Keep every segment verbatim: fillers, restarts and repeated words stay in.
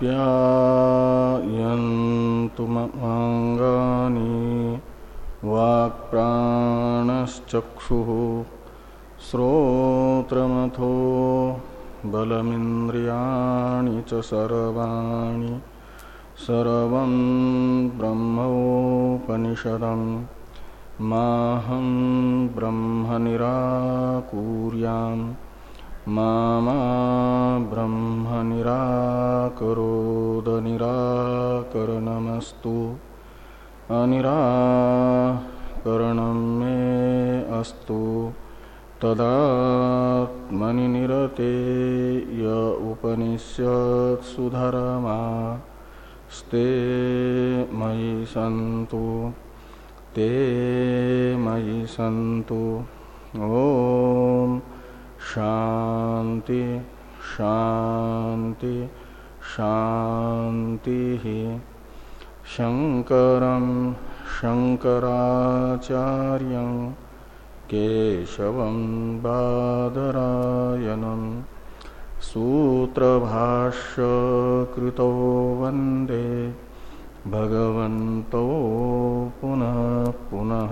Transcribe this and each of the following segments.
आप्यायन्तु ममाङ्गानि वाक्प्राणश्चक्षुः श्रोत्रमथो बलमिन्द्रियाणि च सर्वाणि सर्वं ब्रह्मोपनिषदं माहं ब्रह्म निराकुर्याम् मा मा ब्रह्म निराकरोद निराकरणमस्तु अनिराकरणं मे अस्तु तदात्मनि निरते य उपनिषत्सु धर्मा स्ते मयि सन्तु ते मयि सन्तु। ओम शांति शांति शांति। शंकरं शंकराचार्यं केशवं बादरायणं सूत्रभाष्य कृतो वंदे भगवन्तो पुनः पुनः।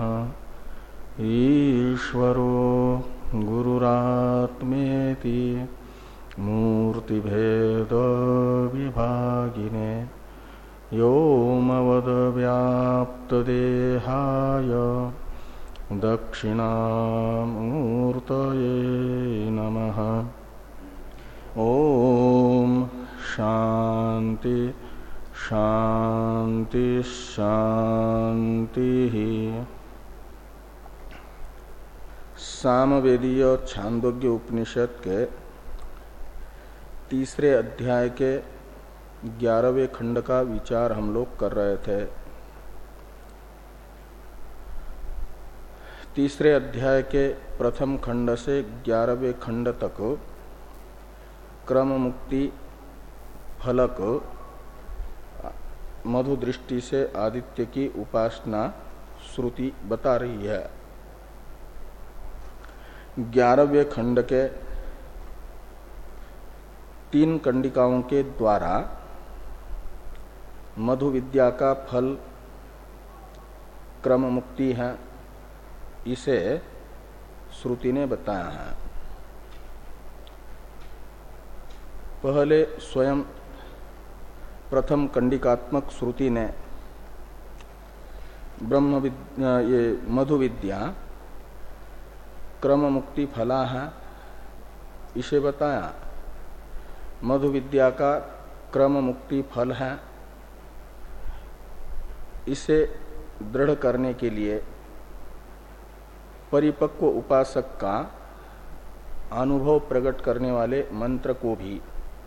ईश्वरो गुरुरात्मेति मूर्तिभेद विभागिने व्योमवद्व्याप्तदेहाय दक्षिणामूर्तये नमः। ओम शांति शांति शांति। सामवेदीय छांदोग्य उपनिषद के तीसरे अध्याय के ग्यारहवें खंड का विचार हम लोग कर रहे थे। तीसरे अध्याय के प्रथम खंड से ग्यारहवें खंड तक क्रम मुक्ति फलक मधु दृष्टि से आदित्य की उपासना श्रुति बता रही है। ग्यारहवें खंड के तीन कंडिकाओं के द्वारा मधु विद्या का फल क्रम मुक्ति है, इसे श्रुति ने बताया है। पहले स्वयं प्रथम कंडिकात्मक श्रुति ने ब्रह्म विद्या ये मधु विद्या क्रम मुक्ति फला है, इसे बताया। मधु विद्या का क्रम मुक्ति फल है, इसे दृढ़ करने के लिए परिपक्व उपासक का अनुभव प्रकट करने वाले मंत्र को भी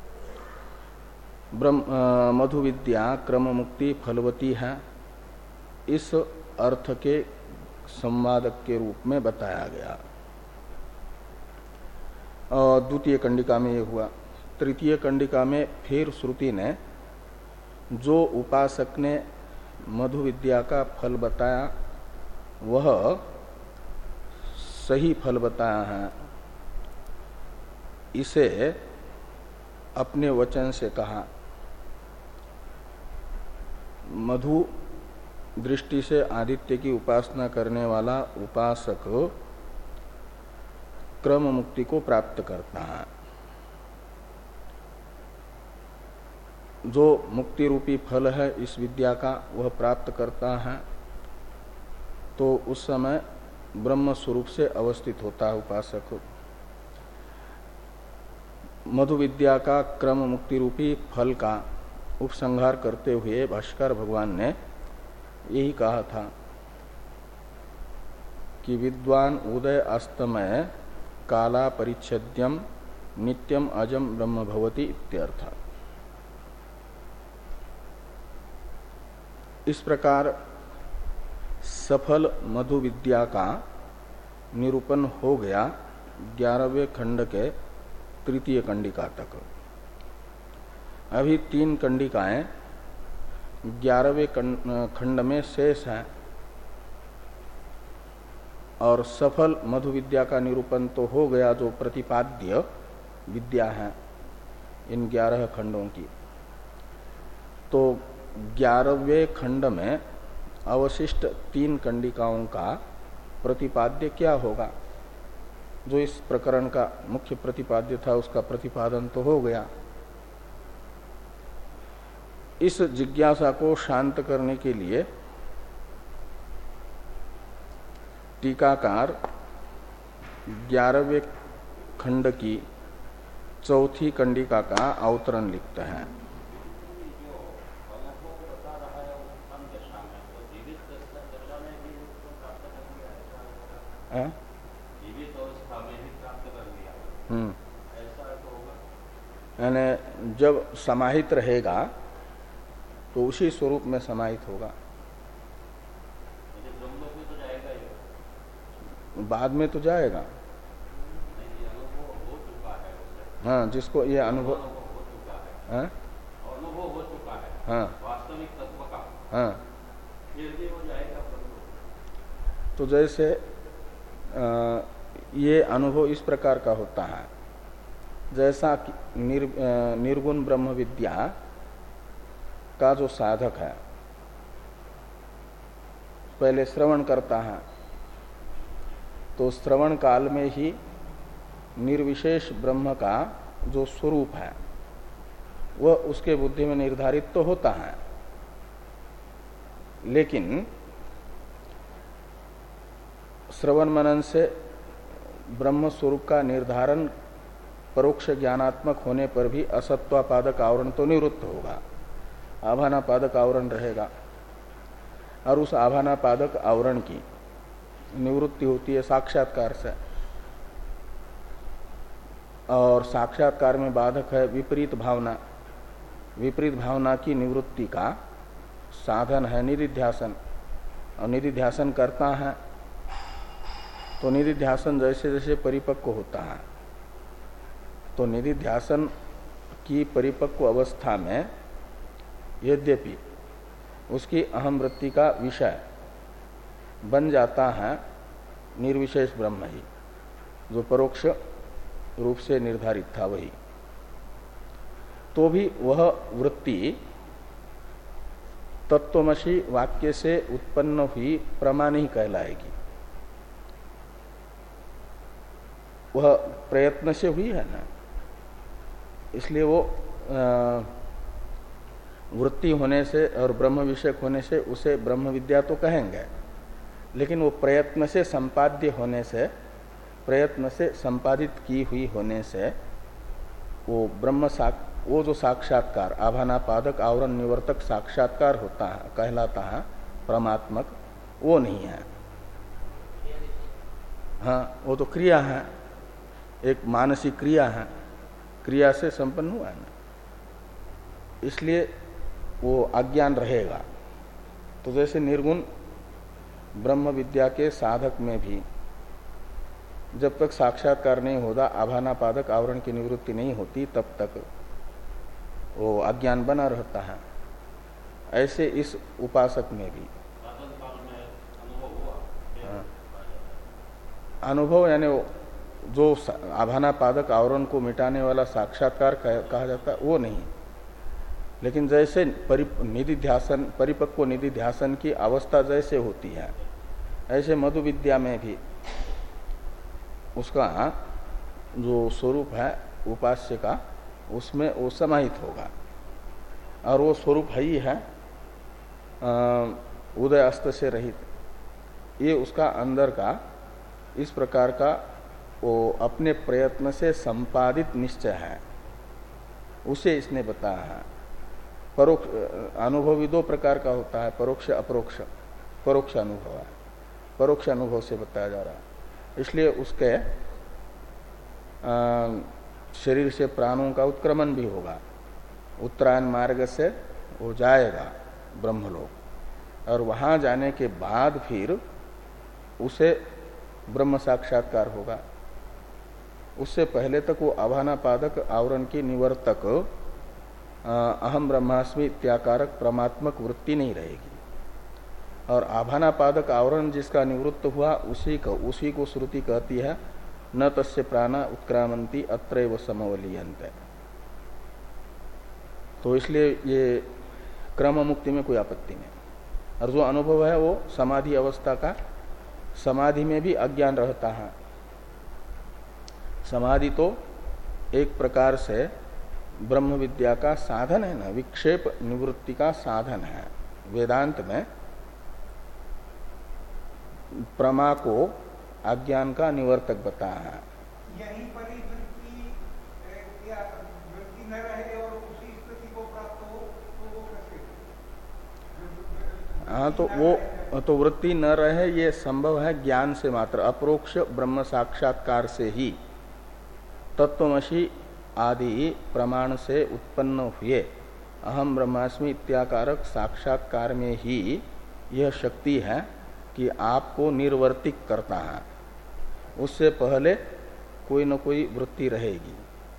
ब्रह्म मधु विद्या क्रम मुक्ति फलवती है, इस अर्थ के संवादक के रूप में बताया गया। द्वितीय कंडिका में ये हुआ। तृतीय कंडिका में फिर श्रुति ने जो उपासक ने मधु विद्या का फल बताया वह सही फल बताया है, इसे अपने वचन से कहा। मधु दृष्टि से आदित्य की उपासना करने वाला उपासक क्रम मुक्ति को प्राप्त करता है। जो मुक्ति रूपी फल है इस विद्या का वह प्राप्त करता है, तो उस समय ब्रह्म स्वरूप से अवस्थित होता है उपासक। मधु विद्या का क्रम मुक्ति रूपी फल का उपसंहार करते हुए भाष्कर भगवान ने यही कहा था कि विद्वान उदय अस्तमय काला परिच्छेद्यम नित्यम अजम ब्रह्म भवति इत्यर्थ। इस प्रकार सफल मधु विद्या का निरूपण हो गया ग्यारहवें खंड के तृतीय कंडिका तक। अभी तीन कंडिकाएं ग्यारहवें खंड में शेष हैं और सफल मधु विद्या का निरूपण तो हो गया जो प्रतिपाद्य विद्या है इन ग्यारह खंडों की। तो ग्यारहवें खंड में अवशिष्ट तीन कंडिकाओं का प्रतिपाद्य क्या होगा? जो इस प्रकरण का मुख्य प्रतिपाद्य था उसका प्रतिपादन तो हो गया। इस जिज्ञासा को शांत करने के लिए टीकाकार ग्यारहवें खंड की चौथी कंडिका का अवतरण लिखते हैं। हम्म यानी जब समाहित रहेगा तो उसी स्वरूप में समाहित होगा। बाद में तो जाएगा। हाँ, जिसको ये अनुभव अनुभव हो चुका है, हाँ वास्तविक तत्व का, हाँ फिर भी हो जाएगा। तो जैसे आ, ये अनुभव इस प्रकार का होता है, जैसा निर, निर्गुण ब्रह्म विद्या का जो साधक है पहले श्रवण करता है, तो श्रवण काल में ही निर्विशेष ब्रह्म का जो स्वरूप है वह उसके बुद्धि में निर्धारित तो होता है, लेकिन श्रवण मनन से ब्रह्म स्वरूप का निर्धारण परोक्ष ज्ञानात्मक होने पर भी असत्वापादक आवरण तो निवृत्त होगा, आभानापादक आवरण रहेगा। और उस आभानापादक आवरण की निवृत्ति होती है साक्षात्कार से, और साक्षात्कार में बाधक है विपरीत भावना। विपरीत भावना की निवृत्ति का साधन है निधिध्यासन, और निधिध्यासन करता है तो निधिध्यासन जैसे जैसे परिपक्व होता है, तो निधिध्यासन की परिपक्व अवस्था में यद्यपि उसकी अहम वृत्ति का विषय बन जाता है निर्विशेष ब्रह्म ही, जो परोक्ष रूप से निर्धारित था वही, तो भी वह वृत्ति तत्वमसि वाक्य से उत्पन्न हुई प्रमा नहीं कहलाएगी। वह प्रयत्न से हुई है ना, इसलिए वो वृत्ति होने से और ब्रह्म विषयक होने से उसे ब्रह्म विद्या तो कहेंगे, लेकिन वो प्रयत्न से संपाद्य होने से, प्रयत्न से संपादित की हुई होने से वो ब्रह्म साक वो जो साक्षात्कार आभानापादक आवरण निवर्तक साक्षात्कार होता है कहलाता है परमात्मक, वो नहीं है। हाँ, वो तो क्रिया है, एक मानसिक क्रिया है, क्रिया से संपन्न हुआ है ना, इसलिए वो अज्ञान रहेगा। तो जैसे निर्गुण ब्रह्म विद्या के साधक में भी जब तक साक्षात्कार नहीं होता, आभानापादक आवरण की निवृत्ति नहीं होती, तब तक वो अज्ञान बना रहता है। ऐसे इस उपासक में भी हाँ, अनुभव यानी जो आभानापादक आवरण को मिटाने वाला साक्षात्कार कहा जाता है वो नहीं, लेकिन जैसे निधिध्यासन परिपक्व निधिध्यासन की अवस्था जैसे होती है, ऐसे मधु विद्या में भी उसका जो स्वरूप है उपास्य का, उसमें वो समाहित होगा, और वो स्वरूप है ही है उदय अस्त से रहित। ये उसका अंदर का इस प्रकार का वो अपने प्रयत्न से संपादित निश्चय है, उसे इसने बताया है। परोक्ष अनुभव भी दो प्रकार का होता है, परोक्ष अपरोक्ष। परोक्ष अनुभव है, परोक्ष अनुभव से बताया जा रहा है, इसलिए उसके आ, शरीर से प्राणों का उत्क्रमण भी होगा, उत्तरायण मार्ग से वो जाएगा ब्रह्मलोक, और वहां जाने के बाद फिर उसे ब्रह्म साक्षात्कार होगा। उससे पहले तक वो आभानापादक आवरण की निवर्तक अहम ब्रह्मास्मि इत्याकारक परमात्मक वृत्ति नहीं रहेगी, और आभानापादक आवरण जिसका निवृत्त हुआ उसी को उसी को श्रुति कहती है न तस्य प्राणा उत्क्रामंती अत्रैव समवलीयन्ते। तो इसलिए ये क्रम मुक्ति में कोई आपत्ति नहीं। और जो अनुभव है वो समाधि अवस्था का, समाधि में भी अज्ञान रहता है। समाधि तो एक प्रकार से ब्रह्म विद्या का साधन है ना, विक्षेप निवृत्ति का साधन है। वेदांत में प्रमा को अज्ञान का निवर्तक बताया है। यहीं पर ही वृत्ति या वृत्ति न रहे और उसी स्थिति को प्राप्त हो तो वो कैसे? हाँ, तो वो तो वृत्ति न रहे ये संभव है ज्ञान से मात्र, अप्रोक्ष ब्रह्म साक्षात्कार से ही। तत्वमसि आदि प्रमाण से उत्पन्न हुए अहम ब्रह्मास्मि इत्याकारक साक्षात्कार में ही यह शक्ति है कि आपको निर्वर्तिक करता है। उससे पहले कोई न कोई वृत्ति रहेगी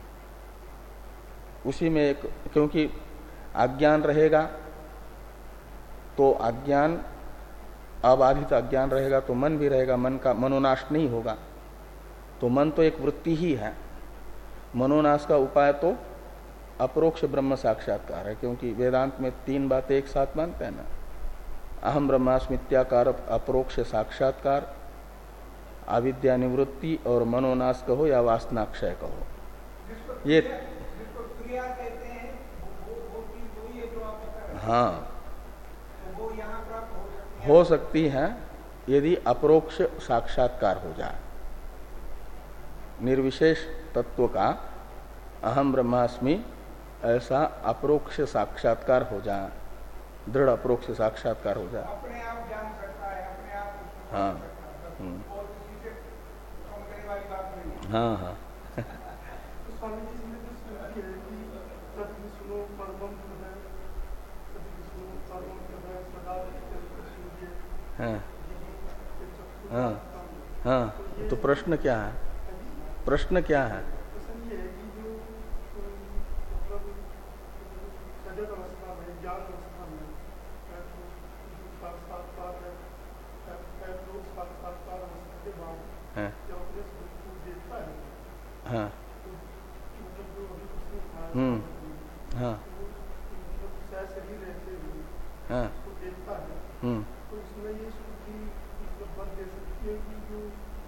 उसी में एक, क्योंकि अज्ञान रहेगा तो अज्ञान, अबाधित अज्ञान रहेगा तो मन भी रहेगा, मन का मनोनाश नहीं होगा। तो मन तो एक वृत्ति ही है। मनोनाश का उपाय तो अप्रोक्ष ब्रह्म साक्षात्कार है, क्योंकि वेदांत में तीन बातें एक साथ मानते हैं ना, अहम ब्रह्मास्मित्याकार अप्रोक्ष साक्षात्कार, अविद्या निवृत्ति और मनोनाश कहो या वासनाक्षय कहो। ये जिसको क्रिया कहते हैं वो वो चीज वही है जो आप बता रहे हैं। हाँ, तो वो यहाँ प्राप्त हो सकती है। हो सकती है यदि अप्रोक्ष साक्षात्कार हो जाए, निर्विशेष तत्व का अहम ब्रह्मास्मि ऐसा अप्रोक्ष साक्षात्कार हो जाए, दृढ़ अप्रोक्ष साक्षात्कार हो जाए। अपने आप जान सकता है, अपने आप उसको हाँ। जान सकता है, हम्म। और किसी से समझने वाली बात नहीं है। हाँ हाँ तो स्वामी जी इसमें जो स्मृति है कि सत्य सुनो परमम है, सत्य सुनो परमम है, सदा सुनिए। हाँ हाँ हाँ। तो प्रश्न क्या है? प्रश्न क्या है? प्रश्न ये है कि जो मतलब सजग अवस्था में, ज्ञान अवस्था में, साक्षात्कार है, साक्षात्कार अवस्था के बाद हाँ जब अपने स्वरूप को देखता है, हाँ तो मतलब जो अभी उसने कहा, हम्म हाँ तो मतलब सशरीर रहते हुए हाँ उसको देखता है, हम्म तो इसमें ये श्रुति मतलब बल दे सकती है कि जो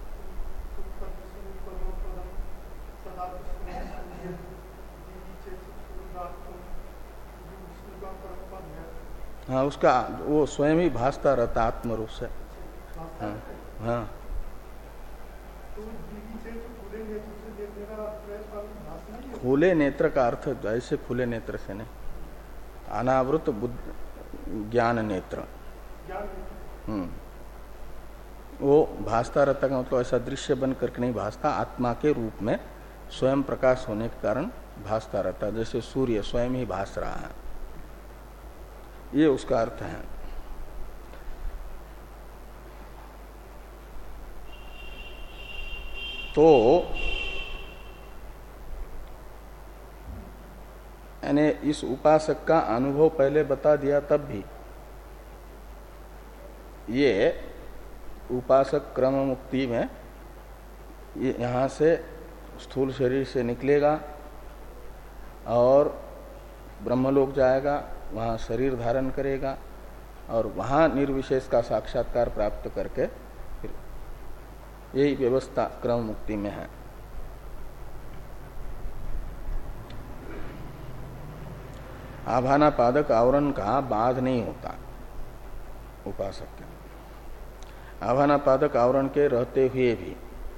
सदा हाँ, उसका वो स्वयं ही भासता रहता आत्म रूप से। हाँ हाँ खुले नेत्र का अर्थ ऐसे खुले नेत्र से नहीं, अनावृत बुद्ध ज्ञान नेत्र। हम्म वो भासता रहता का मतलब ऐसा दृश्य बन करके नहीं भासता, आत्मा के रूप में स्वयं प्रकाश होने के कारण भासता रहता, जैसे सूर्य स्वयं ही भास रहा है, ये उसका अर्थ है। तो यानी इस उपासक का अनुभव पहले बता दिया, तब भी ये उपासक क्रम मुक्ति में ये यहाँ से स्थूल शरीर से निकलेगा और ब्रह्मलोक जाएगा, वहाँ शरीर धारण करेगा और वहाँ निर्विशेष का साक्षात्कार प्राप्त करके फिर यही व्यवस्था क्रम मुक्ति में है। आभानापादक आवरण का बाध नहीं होता उपासक के। आभानापादक आवरण के रहते हुए भी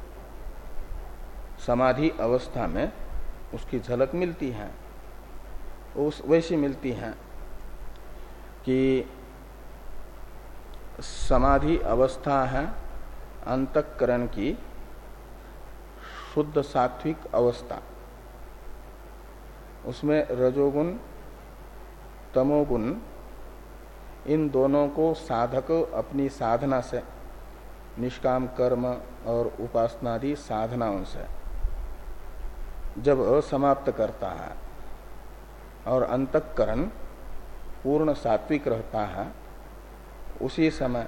समाधि अवस्था में उसकी झलक मिलती है, उस वैसी मिलती है कि समाधि अवस्था है अंतःकरण की शुद्ध सात्विक अवस्था, उसमें रजोगुण तमोगुण इन दोनों को साधक अपनी साधना से, निष्काम कर्म और उपासनादि साधनाओं से जब समाप्त करता है और अंतःकरण पूर्ण सात्विक रहता है, उसी समय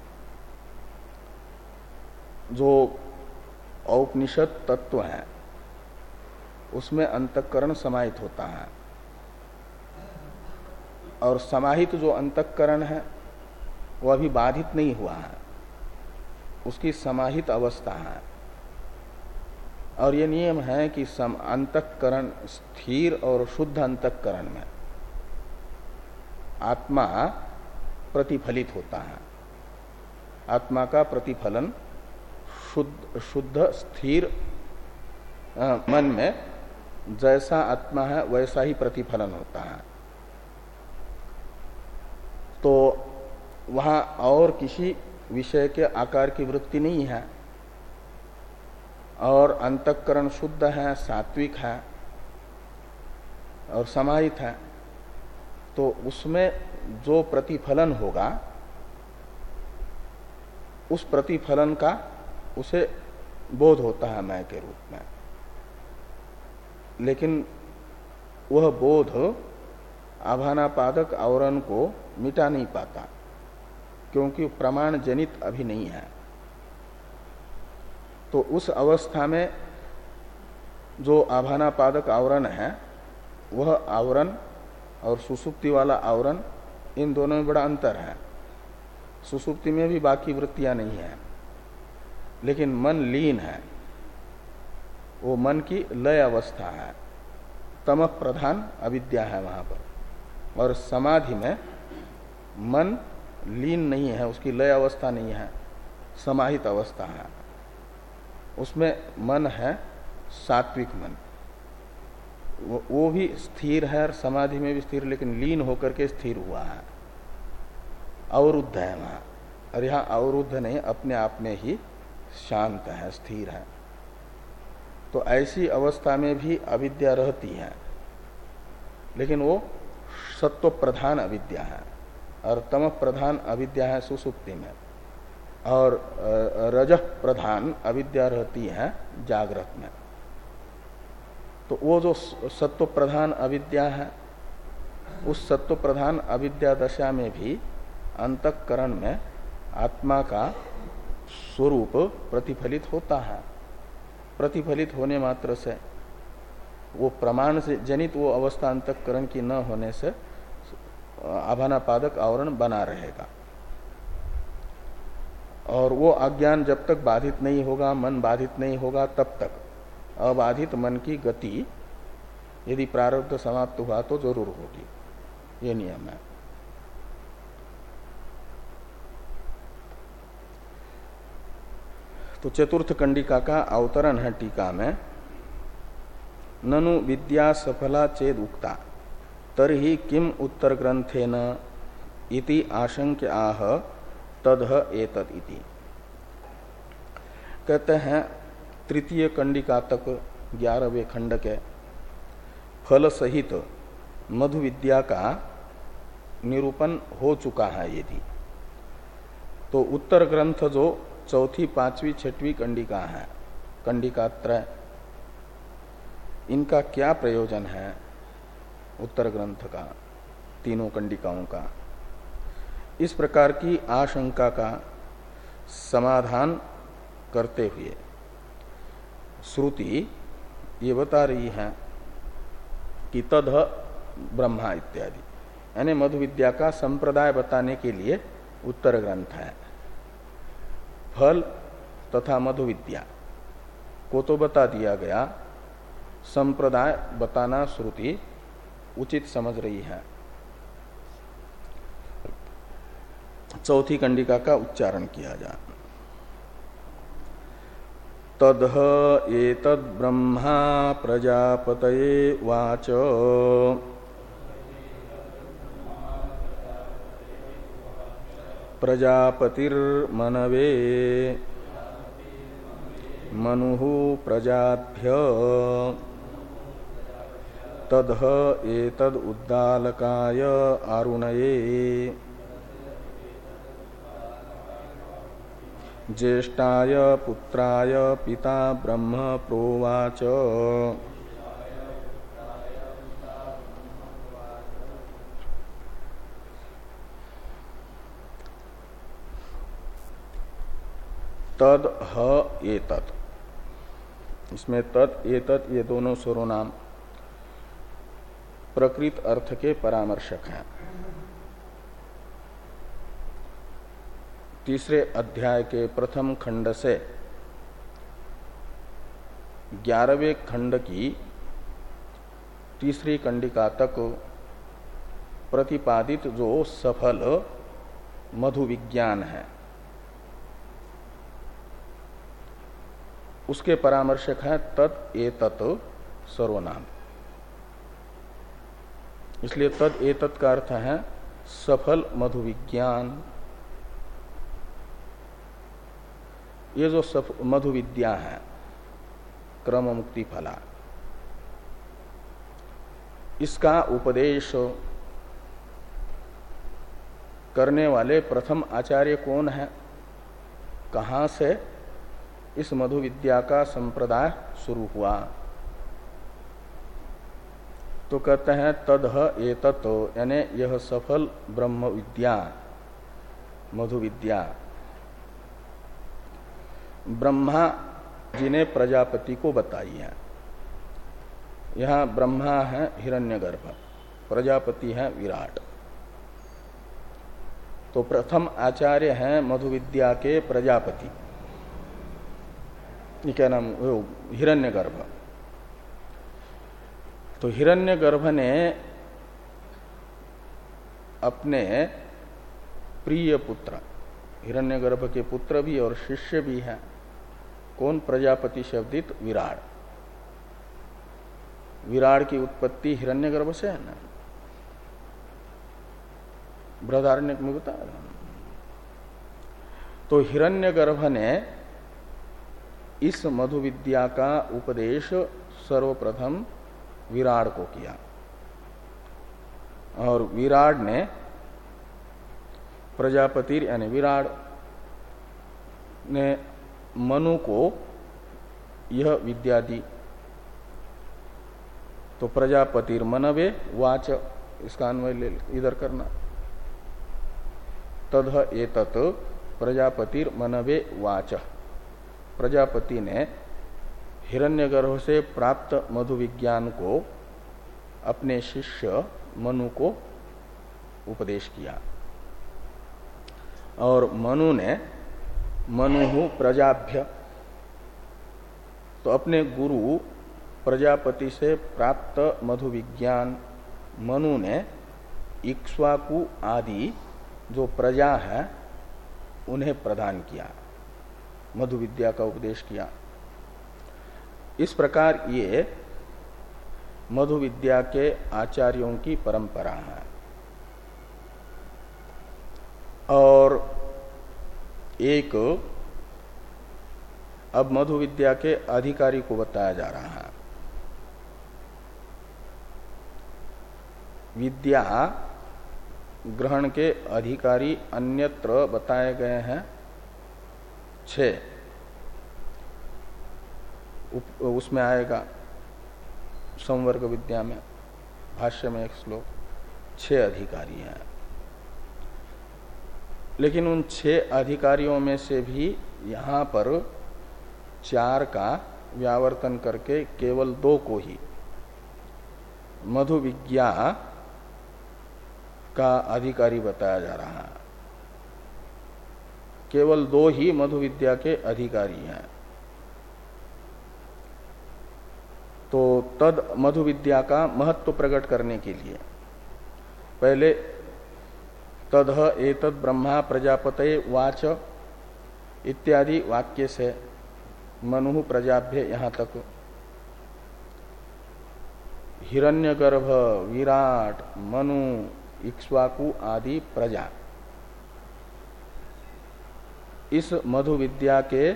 जो औपनिषद तत्व है उसमें अंतःकरण समाहित होता है और समाहित जो अंतःकरण है वो अभी बाधित नहीं हुआ है, उसकी समाहित अवस्था है। और ये नियम है कि सम अंतःकरण स्थिर और शुद्ध अंतःकरण में आत्मा प्रतिफलित होता है। आत्मा का प्रतिफलन शुद्ध शुद्ध स्थिर आ, मन में जैसा आत्मा है वैसा ही प्रतिफलन होता है। तो वहां और किसी विषय के आकार की वृत्ति नहीं है और अंतःकरण शुद्ध है, सात्विक है और समाहित है। तो उसमें जो प्रतिफलन होगा उस प्रतिफलन का उसे बोध होता है मैं के रूप में, लेकिन वह बोध आभानापादक आवरण को मिटा नहीं पाता, क्योंकि प्रमाण जनित अभी नहीं है। तो उस अवस्था में जो आभानापादक आवरण है वह आवरण और सुसुप्ति वाला आवरण, इन दोनों में बड़ा अंतर है। सुसुप्ति में भी बाकी वृत्तियां नहीं है, लेकिन मन लीन है, वो मन की लय अवस्था है, तमः प्रधान अविद्या है वहां पर। और समाधि में मन लीन नहीं है, उसकी लय अवस्था नहीं है, समाहित अवस्था है। उसमें मन है सात्विक मन, वो, वो भी स्थिर है और समाधि में भी स्थिर, लेकिन लीन होकर के स्थिर हुआ है, अवरुद्ध है वहां। और यहाँ अवरुद्ध नहीं, अपने आप में ही शांत है, स्थिर है। तो ऐसी अवस्था में भी अविद्या रहती है, लेकिन वो सत्व प्रधान अविद्या है और तमः प्रधान अविद्या है सुसुप्ति में, और रजः प्रधान अविद्या रहती है जागृत में। तो वो जो सत्व प्रधान अविद्या है, उस सत्व प्रधान अविद्या दशा में भी अंतःकरण में आत्मा का स्वरूप प्रतिफलित होता है। प्रतिफलित होने मात्र से वो प्रमाण से जनित वो अवस्था अंतःकरण की न होने से आभानापादक आवरण बना रहेगा। और वो अज्ञान जब तक बाधित नहीं होगा, मन बाधित नहीं होगा, तब तक अबाधित मन की गति यदि प्रारब्ध समाप्त हुआ तो जरूर होगी, ये नियम है। तो चतुर्थ कंडिका का अवतरण है टीका में, ननु विद्या सफला चेद उक्ता तरहि किम उत्तर ग्रंथेन इति आशंक्य आह तदह एतद इति। कहते हैं तृतीय कंडिका तक ग्यारहवें खंड के फल सहित मधु विद्या का निरूपण हो चुका है यदि, तो उत्तर ग्रंथ जो चौथी पांचवी छठवीं कंडिका है, कंडिका त्रय, इनका क्या प्रयोजन है उत्तर ग्रंथ का, तीनों कंडिकाओं का, इस प्रकार की आशंका का समाधान करते हुए श्रुति ये बता रही है कि तद ब्रह्मा इत्यादि, यानी मधु विद्या का संप्रदाय बताने के लिए उत्तर ग्रंथ है। फल तथा मधु विद्या को तो बता दिया गया, संप्रदाय बताना श्रुति उचित समझ रही है। चौथी कंडिका का उच्चारण किया जाए, तदह एतद् ब्रह्मा प्रजापतये वाच प्रजापतिर्मनवे मनुः प्रजाभ्य तदह एतद् उद्दालकाय आरुणये ज्येष्ठाय पुत्राय पिता ब्रह्म प्रोवाच तद ह एतत्, इसमें तत् एतत् ये दोनों सर्वनाम प्रकृत अर्थ के परामर्शक हैं। तीसरे अध्याय के प्रथम खंड से ग्यारहवें खंड की तीसरी कंडिका तक प्रतिपादित जो सफल मधु विज्ञान है उसके परामर्शक है तत् एतत् सर्वनाम। इसलिए तद एतत् का अर्थ है सफल मधु विज्ञान। ये जो मधु विद्या है क्रम मुक्ति फला, इसका उपदेश करने वाले प्रथम आचार्य कौन है, कहां से इस मधु विद्या का संप्रदाय शुरू हुआ? तो कहते हैं तदह एतत्, यानी यह सफल ब्रह्म विद्या मधु विद्या ब्रह्मा जी ने प्रजापति को बताई है। यहां ब्रह्मा है हिरण्यगर्भ, प्रजापति है विराट। तो प्रथम आचार्य हैं मधु विद्या के प्रजापति, ये क्या नाम, हिरण्यगर्भ। तो हिरण्यगर्भ ने अपने प्रिय पुत्र, हिरण्यगर्भ के पुत्र भी और शिष्य भी हैं, कौन? प्रजापति शब्दित विराट। विराट की उत्पत्ति हिरण्यगर्भ से है ना, बृहदारण्यक में बताया। तो हिरण्यगर्भ ने इस मधु विद्या का उपदेश सर्वप्रथम विराट को किया और विराट ने प्रजापति यानी विराट ने मनु को यह विद्या दी। तो प्रजापतिर मनवे वाच, इसका अन्वय इधर करना। तदह एतत् प्रजापतिर मनवे वाच, प्रजापति ने हिरण्यगर्भ से प्राप्त मधु विज्ञान को अपने शिष्य मनु को उपदेश किया और मनु ने मनु प्रजाभ्य, तो अपने गुरु प्रजापति से प्राप्त मधु विज्ञान मनु ने इक्ष्वाकु आदि जो प्रजा है उन्हें प्रदान किया, मधु विद्या का उपदेश किया। इस प्रकार ये मधु विद्या के आचार्यों की परंपरा है। और एक अब मधु विद्या के अधिकारी को बताया जा रहा है। विद्या ग्रहण के अधिकारी अन्यत्र बताए गए हैं छह, उसमें आएगा संवर्ग विद्या में, भाष्य में एक श्लोक, छह अधिकारी हैं। लेकिन उन छह अधिकारियों में से भी यहां पर चार का व्यावर्तन करके केवल दो को ही मधु विद्या का अधिकारी बताया जा रहा है। केवल दो ही मधु विद्या के अधिकारी हैं। तो तद मधु विद्या का महत्व प्रकट करने के लिए पहले तदह एतद् ब्रह्मा प्रजापते वाच इत्यादि वाक्य से मनु प्रजाभ्य यहां तक हिरण्यगर्भ, विराट, मनु, इक्ष्वाकु आदि प्रजा इस मधु विद्या के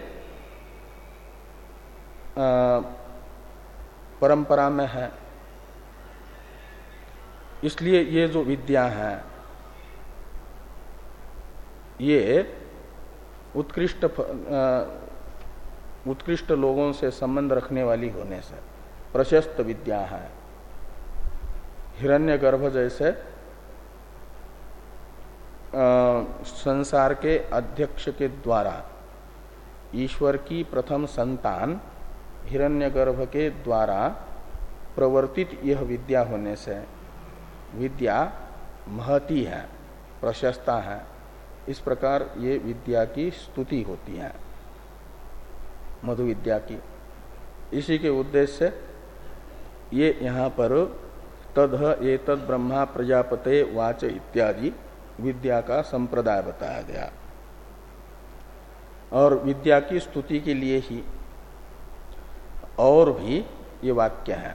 आ, परंपरा में है। इसलिए ये जो विद्या है ये उत्कृष्ट उत्कृष्ट लोगों से संबंध रखने वाली होने से प्रशस्त विद्या है। हिरण्यगर्भ जैसे आ, संसार के अध्यक्ष के द्वारा ईश्वर की प्रथम संतान हिरण्यगर्भ के द्वारा प्रवर्तित यह विद्या होने से विद्या महती है, प्रशस्ता है, इस प्रकार ये विद्या की स्तुति होती है, मधु विद्या की। इसी के उद्देश्य से ये यहाँ पर तद्ह एतद् ब्रह्मा प्रजापते वाच इत्यादि विद्या का संप्रदाय बताया गया। और विद्या की स्तुति के लिए ही और भी ये वाक्य है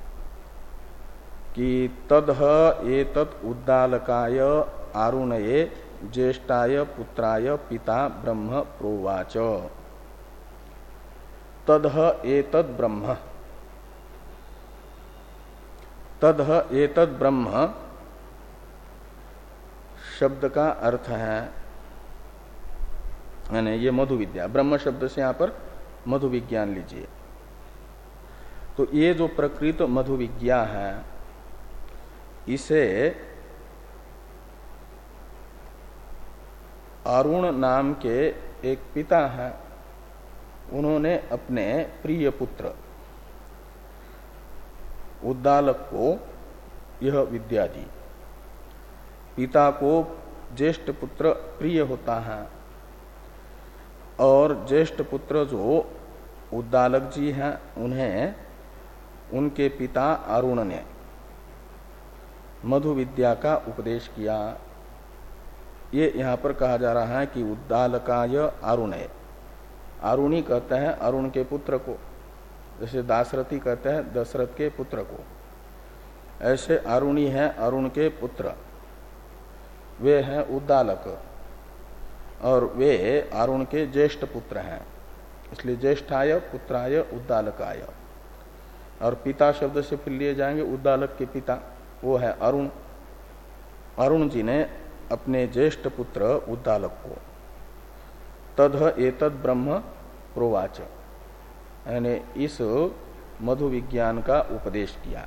कि तद्ह एतत् उद्दालकाय आरुणये ज्येष्ठाय पुत्राय पिता ब्रह्म प्रोवाच। तद्ह एतद् ब्रह्म, तद्ह एतद् ब्रह्म शब्द का अर्थ है, यानी ये मधु विद्या, ब्रह्म शब्द से यहां पर मधु विज्ञान लीजिए। तो ये जो प्रकृत मधु विज्ञा है, इसे अरुण नाम के एक पिता हैं, उन्होंने अपने प्रिय पुत्र उद्दालक को यह विद्या दी। पिता को ज्येष्ठ पुत्र प्रिय होता है और ज्येष्ठ पुत्र जो उद्दालक जी हैं, उन्हें उनके पिता अरुण ने मधु विद्या का उपदेश किया। ये यहाँ पर कहा जा रहा है कि उद्दालकाय अरुणे, अरुणी कहते हैं अरुण के पुत्र को, जैसे दाशरथी कहते हैं दशरथ के पुत्र को, ऐसे अरुणी है अरुण के पुत्र, वे हैं उद्दालक और वे अरुण के ज्येष्ठ पुत्र हैं, इसलिए ज्येष्ठाय पुत्राय उद्दालकाय। और पिता शब्द से फिर लिए जाएंगे उद्दालक के पिता, वो है अरुण। अरुण जी ने अपने ज्येष्ठ पुत्र उद्दालक को तद्ह एतद् ब्रह्म प्रोवाच, यानी इस मधु विज्ञान का उपदेश किया।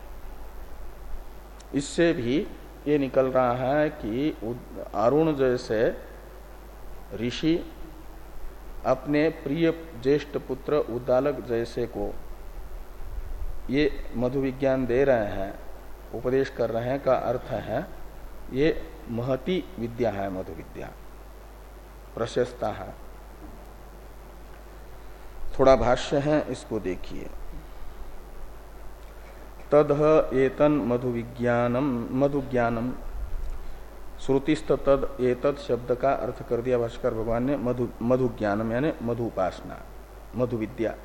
इससे भी ये निकल रहा है कि अरुण जैसे ऋषि अपने प्रिय ज्येष्ठ पुत्र उद्दालक जैसे को ये मधु विज्ञान दे रहे हैं, उपदेश कर रहे हैं, का अर्थ है ये महती विद्या है, मधु विद्या प्रशस्ता है। थोड़ा भाष्य है, इसको देखिए। तद्ह एतन मधु विज्ञानम मधु ज्ञानम, श्रुतिस्थ तद एतत् शब्द का अर्थ कर दिया भाष्कर भगवान ने मधु मधु ज्ञानम, यानी मधु उपासना, मधु विद्या।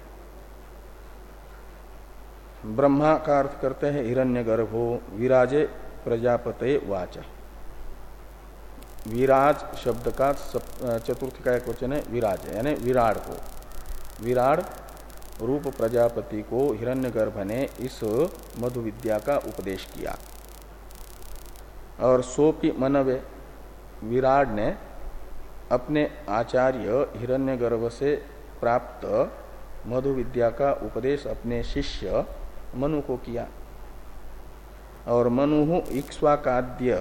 ब्रह्मा का अर्थ करते हैं हिरण्यगर्भो विराजे प्रजापते वाच। विराज शब्द का चतुर्थ का एक वचन है विराज, यानी विराट को, विराट रूप प्रजापति को हिरण्यगर्भ ने इस मधु विद्या का उपदेश किया। और सोपि मनवे, विराट ने अपने आचार्य हिरण्यगर्भ से प्राप्त मधु विद्या का उपदेश अपने शिष्य मनु को किया। और मनु इक्ष्वाकाद्य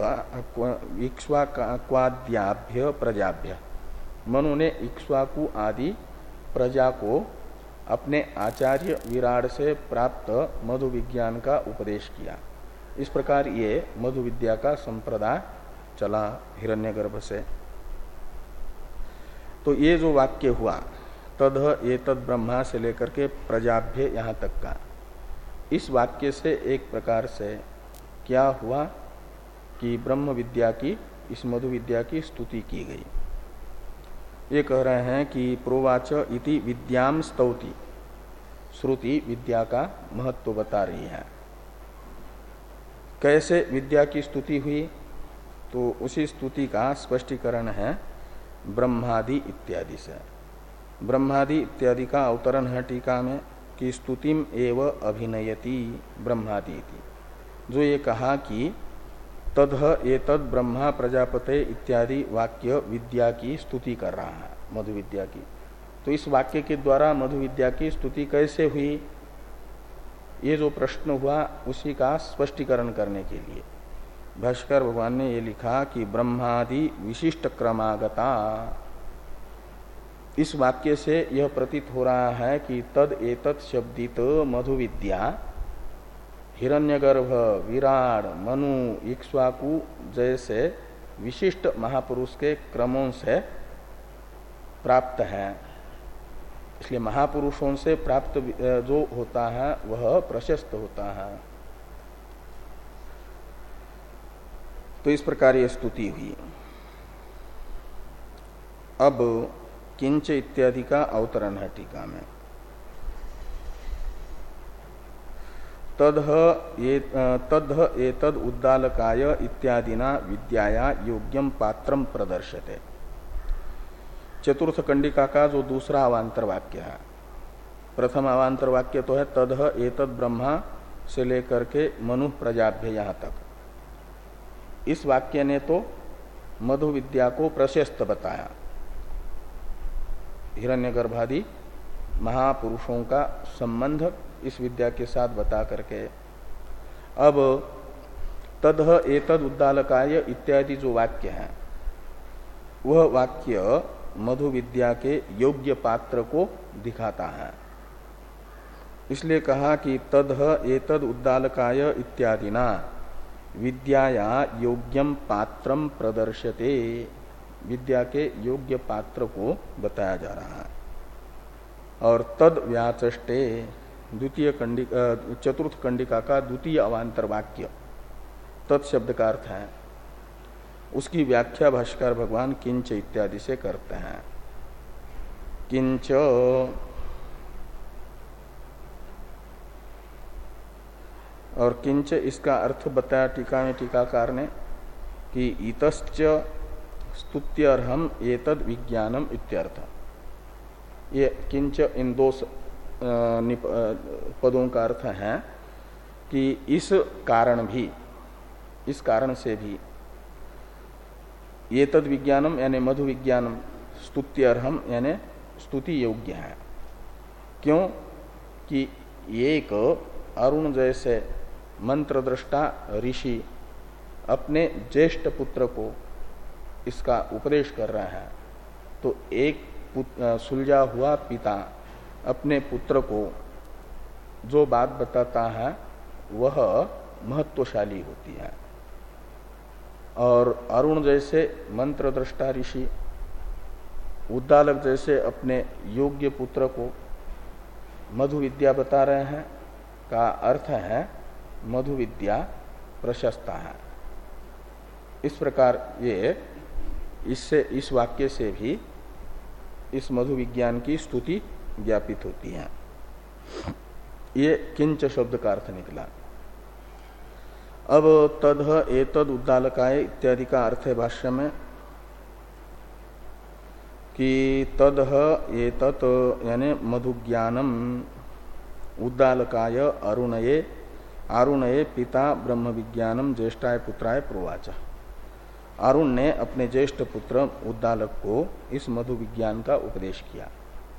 इक्ष्वाक्वाद्याभ्य प्रजाभ्य, मनु ने इक्ष्वाकु आदि प्रजा को अपने आचार्य विराट से प्राप्त मधु विज्ञान का उपदेश किया। इस प्रकार ये मधु विद्या का संप्रदाय चला हिरण्यगर्भ से। तो ये जो वाक्य हुआ तद्ह एतद् ब्रह्मा से लेकर के प्रजाभ्य यहाँ तक का, इस वाक्य से एक प्रकार से क्या हुआ कि ब्रह्म विद्या की, इस मधु विद्या की स्तुति की गई। ये कह रहे हैं कि प्रोवाच इति विद्याम स्तौति, श्रुति विद्या का महत्व बता रही है। कैसे विद्या की स्तुति हुई, तो उसी स्तुति का स्पष्टीकरण है ब्रह्मादि इत्यादि से। ब्रह्मादि इत्यादि का अवतरण है टीका में कि स्तुतिम एव अभिनयति ब्रह्मादि इति, जो ये कहा कि तद्ह एतद् ब्रह्मा प्रजापते इत्यादि वाक्य विद्या की स्तुति कर रहा है, मधु विद्या की। तो इस वाक्य के द्वारा मधु विद्या की स्तुति कैसे हुई, ये जो प्रश्न हुआ उसी का स्पष्टीकरण करने के लिए भाष्कर भगवान ने ये लिखा कि ब्रह्मादि विशिष्ट क्रमागता। इस वाक्य से यह प्रतीत हो रहा है कि तद एतत् शब्दित मधु विद्या हिरण्यगर्भ, विराट, मनु, इक्ष्वाकु जैसे विशिष्ट महापुरुष के क्रमों से प्राप्त है। इसलिए महापुरुषों से प्राप्त जो होता है वह प्रशस्त होता है। तो इस प्रकार ये स्तुति हुई। अब किंच इत्यादि का अवतरण है टीका में। तदह ये तदह एतद उद्दालकाय इत्यादिना विद्याया योग्यम पात्रम प्रदर्शते। चतुर्थ कंडिका का जो दूसरा अवांतर वाक्य है, प्रथम अवांतर वाक्य तो है तदह एतद ब्रह्मा से लेकर के मनु प्रजाभ्य यहां तक। इस वाक्य ने तो मधु विद्या को प्रशस्त बताया, हिरण्यगर्भादि महापुरुषों का संबंध इस विद्या के साथ बता करके। अब तदह एतद उद्दालकाय इत्यादि जो वाक्य है वह वाक्य मधु विद्या के योग्य पात्र को दिखाता है। इसलिए कहा कि तदह एतद उद्दालकाय इत्यादिना विद्याया योग्यम पात्रम प्रदर्शते। विद्या के योग्य पात्र को बताया जा रहा है। और तद व्याचष्टे द्वितीय कंडिका चतुर्थ कंडिका का द्वितीय अवांतर वाक्य तत्शब्द का अर्थ है, उसकी व्याख्या भाष्यकार भगवान किंच इत्यादि से करते हैं। किंच और किंच इसका अर्थ बताया टीका में टीकाकार ने कि इतश्च स्तुत्यर्हम एतद विज्ञानम इत्यर्थ। ये किंच इन दो पदों का अर्थ है कि इस कारण भी, इस कारण से भी एतद विज्ञानम यानी मधु विज्ञानम स्तुत्यर्हम यानी स्तुति योग्य है। क्यों कि एक अरुण जैसे मंत्रद्रष्टा ऋषि अपने ज्येष्ठ पुत्र को इसका उपदेश कर रहा है, तो एक सुलझा हुआ पिता अपने पुत्र को जो बात बताता है वह महत्वशाली होती है। और अरुण जैसे मंत्रद्रष्टा ऋषि उद्दालक जैसे अपने योग्य पुत्र को मधु विद्या बता रहे हैं का अर्थ है मधु विद्या प्रशस्ता है। इस प्रकार ये इससे इस वाक्य से भी इस मधु विज्ञान की स्तुति ज्ञापित होती है। ये किंच शब्द का अर्थ निकला। अब तदह एतद उद्दालकाय इत्यादि का अर्थ है भाष्य में कि तदह एतत यानी मधु ज्ञानम उद्दालकाय अरुणये अरुणये पिता ब्रह्म विज्ञानम ज्येष्ठाय पुत्राय प्रोवाच। अरुण ने अपने ज्येष्ठ पुत्र उद्दालक को इस मधु विज्ञान का उपदेश किया।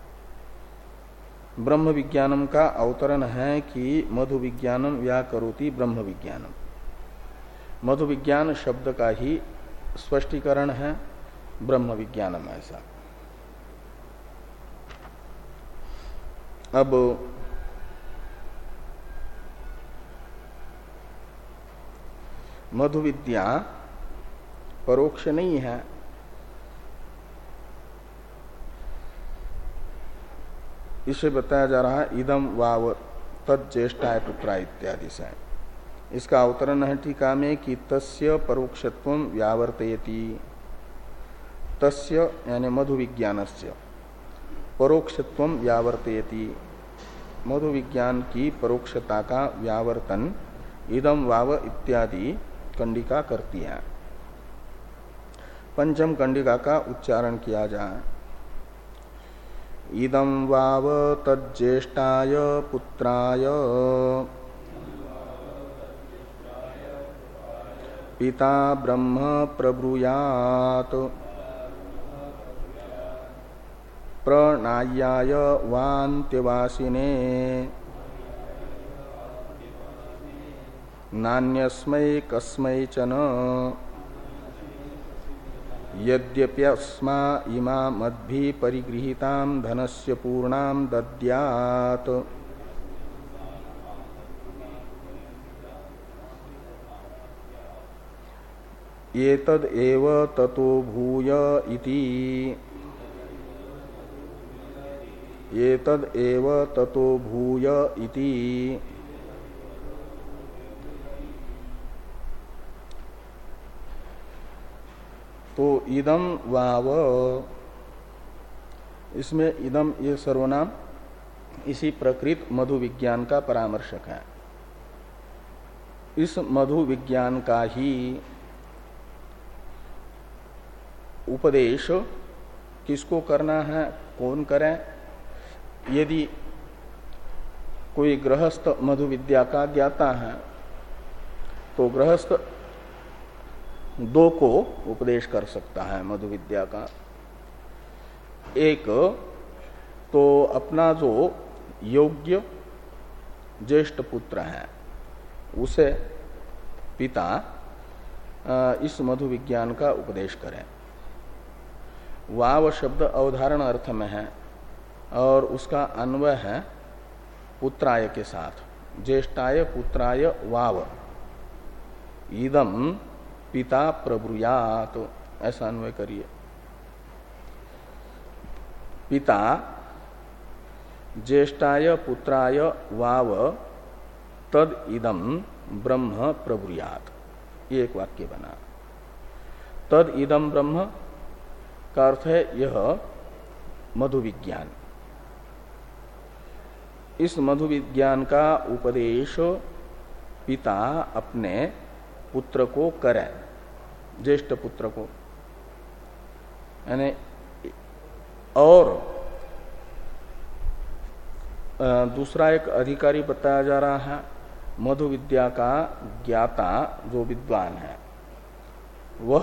ब्रह्म विज्ञानम का अवतरण है कि मधु विज्ञानम व्याकरोति ब्रह्म विज्ञानम। मधु विज्ञान शब्द का ही स्पष्टीकरण है ब्रह्म विज्ञानम ऐसा। अब मधु विद्या परोक्ष नहीं है, इसे बताया जा रहा है इदम वाव तद ज्येष्ठाय पुत्रा इत्यादि से। इसका अवतरण है टीका में कि तस्य परोक्षत्वम व्यावर्तयति। तस्य यानी मधु विज्ञानस्य परोक्षत्वम व्यावर्तयति, मधु विज्ञान की परोक्षता का व्यावर्तन इदम वाव इत्यादि कंडिका करती है। पंचम कंडिका का उच्चारण किया जाए। इदं वाव तज्ज्येष्ठाय पुत्राय पिता ब्रह्म प्रब्रूयात् प्रणाय्याय वान्त्यवासिने नान्यस्मै कस्मैचन यद्यप्यस्मा इमा मद्भि परिगृहीतां धनस्य पूर्णां दद्यात्। एतद एव ततो भूय इति एतद एव ततो भूय इति तो इदम वाव, इसमें इदम ये सर्वनाम इसी प्रकृत मधु विज्ञान का परामर्शक है। इस मधु विज्ञान का ही उपदेश किसको करना है, कौन करे? यदि कोई गृहस्थ मधु विद्या का ज्ञाता है तो गृहस्थ दो को उपदेश कर सकता है मधु विद्या का। एक तो अपना जो योग्य ज्येष्ठ पुत्र है उसे पिता इस मधु विज्ञान का उपदेश करें। वाव शब्द अवधारण अर्थ में है और उसका अन्वय है पुत्राय के साथ। ज्येष्ठाय पुत्राय वाव इदम पिता प्रब्रूयात, तो ऐसा अन्वय करिए। पिता ज्येष्ठाय पुत्राय वाव तद इदम ब्रह्म प्रब्रूयात, ये एक वाक्य बना। तद इदम ब्रह्म का अर्थ है यह मधु विज्ञान। इस मधु विज्ञान का उपदेश पिता अपने पुत्र को करे, ज्येष्ठ पुत्र को। यानी और दूसरा एक अधिकारी बताया जा रहा है मधु विद्या का ज्ञाता जो विद्वान है वह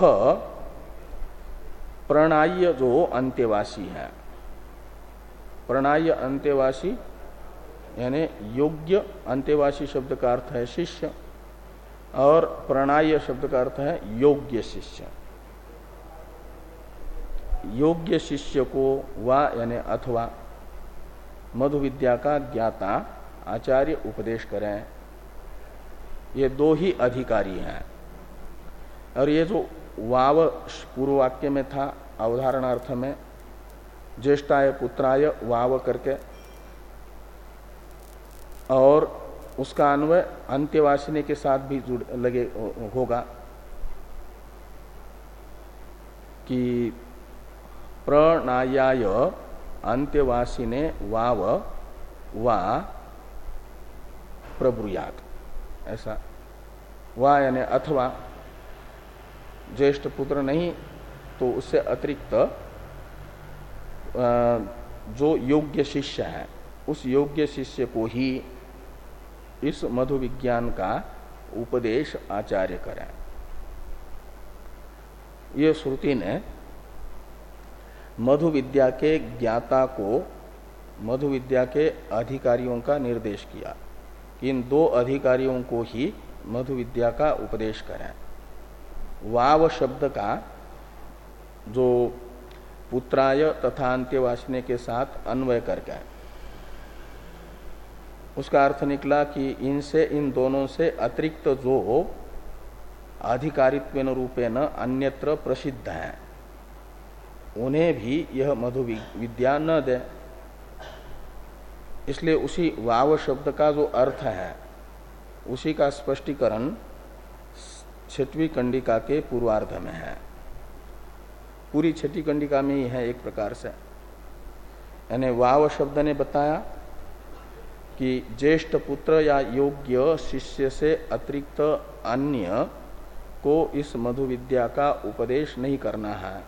प्रणाय जो अंत्यवासी है। प्रणाय अंत्यवासी यानी योग्य, अंत्यवासी शब्द का अर्थ है शिष्य और प्रणाय शब्द का अर्थ है योग्य शिष्य। योग्य शिष्य को वा यानी अथवा मधु विद्या का ज्ञाता आचार्य उपदेश करें। ये दो ही अधिकारी हैं। और ये जो वाव पूर्व वाक्य में था अवधारणार्थ में ज्येष्ठाय पुत्राय वाव करके, और उसका अन्वय अंत्यवासिनी के साथ भी जुड़ लगे होगा कि प्रणायाय अंत्यवासिने वाव वा प्रब्रूयात, ऐसा। वा यानी अथवा ज्येष्ठ पुत्र नहीं तो उससे अतिरिक्त जो योग्य शिष्य है उस योग्य शिष्य को ही इस मधु विज्ञान का उपदेश आचार्य करें। ये श्रुति ने मधु विद्या के ज्ञाता को मधु विद्या के अधिकारियों का निर्देश किया। इन दो अधिकारियों को ही मधु विद्या का उपदेश करें। वाव शब्द का जो पुत्राय तथा अंत्यवासिनी के साथ अन्वय करके उसका अर्थ निकला कि इनसे, इन दोनों से अतिरिक्त जो अधिकारित्वेन रूपेण अन्यत्र प्रसिद्ध हैं उन्हें भी यह मधु विद्या न दे। इसलिए उसी वाव शब्द का जो अर्थ है उसी का स्पष्टीकरण छठवीं कंडिका के पूर्वार्ध में है। पूरी छठी कंडिका में ही है एक प्रकार से। यानी वाव शब्द ने बताया कि ज्येष्ठ पुत्र या योग्य शिष्य से अतिरिक्त अन्य को इस मधु विद्या का उपदेश नहीं करना है।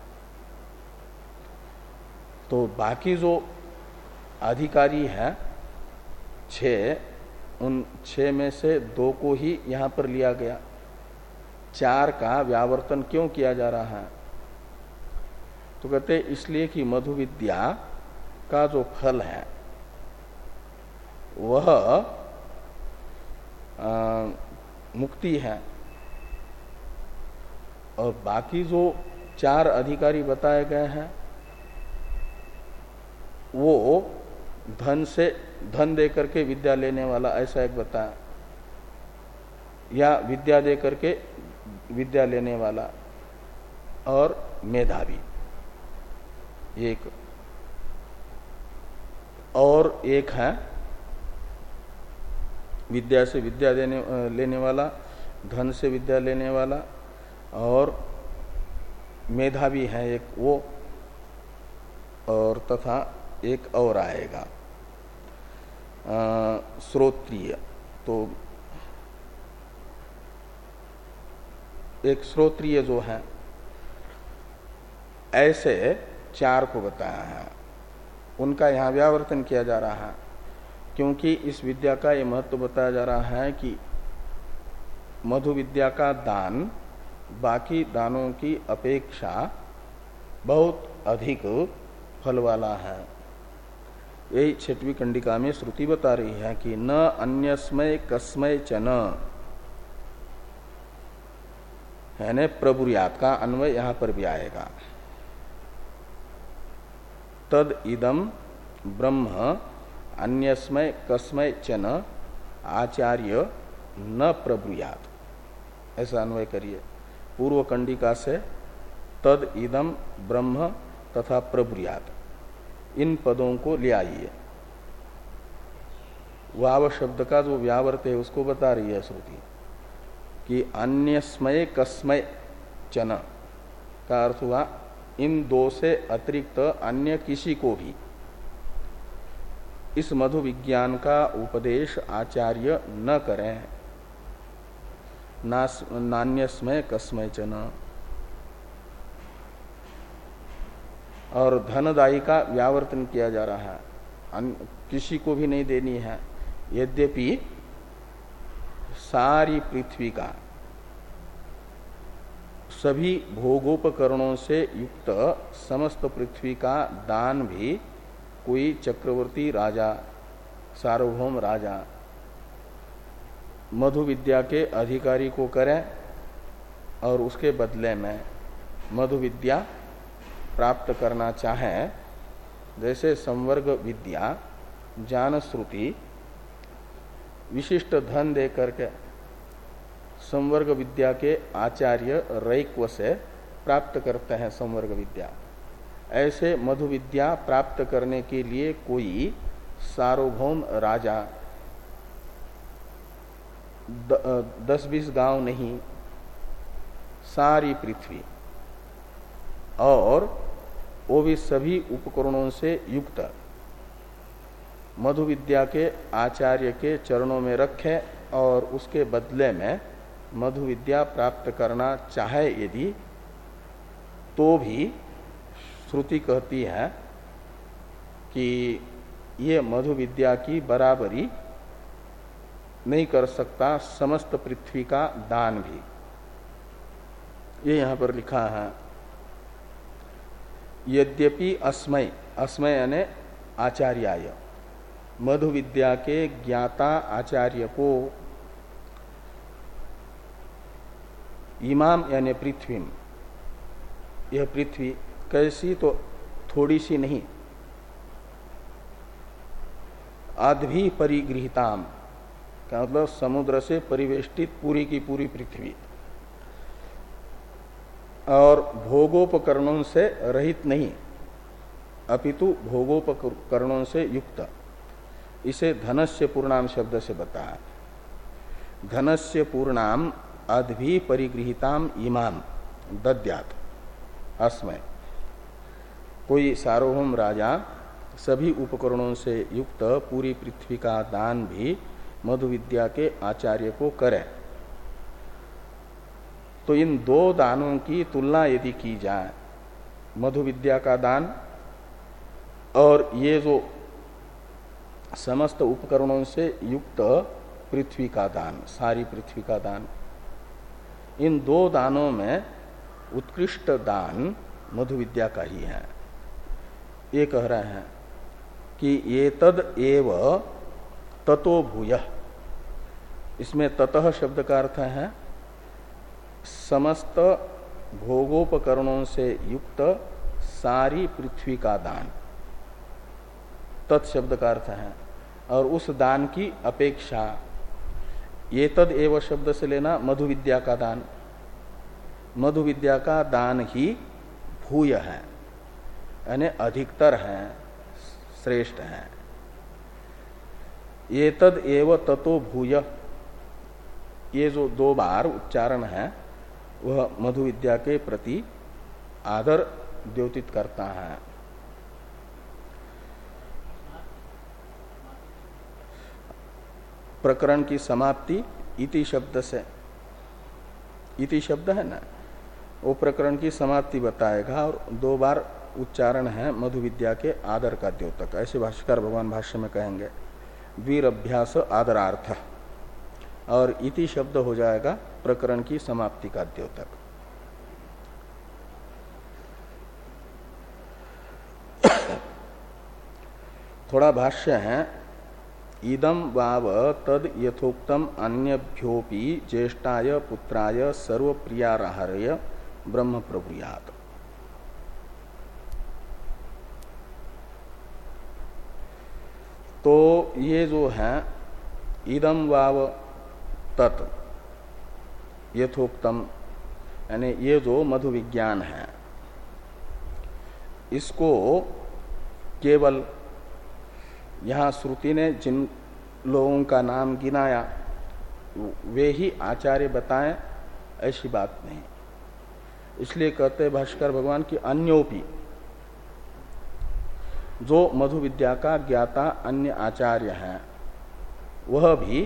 तो बाकी जो अधिकारी है छह, उन छह में से दो को ही यहां पर लिया गया। चार का व्यावर्तन क्यों किया जा रहा है? तो कहते इसलिए कि मधु विद्या का जो फल है वह आ, मुक्ति है, और बाकी जो चार अधिकारी बताए गए हैं वो धन से धन दे करके विद्या लेने वाला, ऐसा एक बताया, या विद्या दे करके विद्या लेने वाला, और मेधावी एक, और एक है विद्या से विद्या देने लेने वाला, धन से विद्या लेने वाला, और मेधावी है एक वो, और तथा एक और आएगा श्रोत्रिय। तो एक श्रोत्रिय जो है, ऐसे चार को बताया है। उनका यहाँ व्यावर्तन किया जा रहा है, क्योंकि इस विद्या का ये महत्व बताया जा रहा है कि मधु विद्या का दान बाकी दानों की अपेक्षा बहुत अधिक फल वाला है। यही छठवीं कंडिका में श्रुति बता रही है कि न अन्यस्मय कस्मय च न, यानी प्रभुर्यात का अन्वय यहां पर भी आएगा। तद इदम ब्रह्म अन्यस्मय कस्मय च न आचार्य न प्रभुयात, ऐसा अन्वय करिए। पूर्व कंडिका से तद इदम ब्रह्म तथा प्रभुयात इन पदों को ले आइए। वाव शब्द का जो व्यावर्त है उसको बता रही है श्रुति कि अन्यस्मय कस्मय चन का अर्थ हुआ इन दो से अतिरिक्त अन्य किसी को भी इस मधु विज्ञान का उपदेश आचार्य न करें। नान्यस्मय कस्मय चन, और धनदायी का व्यावर्तन किया जा रहा है, किसी को भी नहीं देनी है। यद्यपि सारी पृथ्वी का सभी भोगोपकरणों से युक्त समस्त पृथ्वी का दान भी कोई चक्रवर्ती राजा, सार्वभौम राजा मधु विद्या के अधिकारी को करे और उसके बदले में मधु विद्या प्राप्त करना चाहे, जैसे संवर्ग विद्या ज्ञान श्रुति विशिष्ट धन दे करके संवर्ग विद्या के आचार्य रैक्व से प्राप्त करते हैं संवर्ग विद्या, ऐसे मधु विद्या प्राप्त करने के लिए कोई सार्वभौम राजा द, दस बीस गांव नहीं, सारी पृथ्वी, और वो भी सभी उपकरणों से युक्त मधु विद्या के आचार्य के चरणों में रखे और उसके बदले में मधु विद्या प्राप्त करना चाहे यदि, तो भी श्रुति कहती है कि ये मधु विद्या की बराबरी नहीं कर सकता समस्त पृथ्वी का दान भी। ये यहां पर लिखा है यद्यपि अस्मय, अस्मय यानी आचार्याय, मधु विद्या के ज्ञाता आचार्य को, इमाम यानी पृथ्वी, यह पृथ्वी कैसी, तो थोड़ी सी नहीं, आधवी परिगृहिताम का मतलब समुद्र से परिवेष्टित पूरी की पूरी पृथ्वी, और भोगोपकरणों से रहित नहीं अपितु भोगोपकरणों से युक्त। इसे धनस्य पूर्णाम शब्द से बताया। धनस्य पूर्णाम अद्भि परिगृहिताम इमाम दद्यात अस्मय, कोई सार्वभौम राजा सभी उपकरणों से युक्त पूरी पृथ्वी का दान भी मधु विद्या के आचार्य को करे। तो इन दो दानों की तुलना यदि की जाए, मधु विद्या का दान और ये जो समस्त उपकरणों से युक्त पृथ्वी का दान, सारी पृथ्वी का दान, इन दो दानों में उत्कृष्ट दान मधु विद्या का ही है। ये कह रहे हैं कि ये तद एव ततो भूयः, इसमें ततः शब्द का अर्थ है समस्त भोगोपकरणों से युक्त सारी पृथ्वी का दान, तत्शब्द का अर्थ है। और उस दान की अपेक्षा, ये तद एव शब्द से लेना मधु विद्या का दान, मधु विद्या का दान ही भूय है, यानी अधिकतर है, श्रेष्ठ है। ये तद एव ततो भूय, ये जो दो बार उच्चारण है वह मधु विद्या के प्रति आदर द्योतित करता है। प्रकरण की समाप्ति इति शब्द से, इति शब्द है ना, वो प्रकरण की समाप्ति बताएगा और दो बार उच्चारण है मधु विद्या के आदर का द्योतक, ऐसे भाष्यकार भगवान भाष्य में कहेंगे। वीर अभ्यास आदरार्थ, और इति शब्द हो जाएगा प्रकरण की समाप्ति का द्योतक। थोड़ा भाष्य है। इदम वाव तद यथोक्तम अन्यभ्योपि ज्येष्ठाय पुत्राय सर्वप्रियाराहार्य ब्रह्म प्रभुयात्। तो ये जो है इदम वाव तत् यथोक्तम, यानी ये जो मधु विज्ञान है, इसको केवल यहाँ श्रुति ने जिन लोगों का नाम गिनाया वे ही आचार्य बताएं, ऐसी बात नहीं। इसलिए कहते भास्कर भगवान की अन्योपि, जो मधु विद्या का ज्ञाता अन्य आचार्य हैं वह भी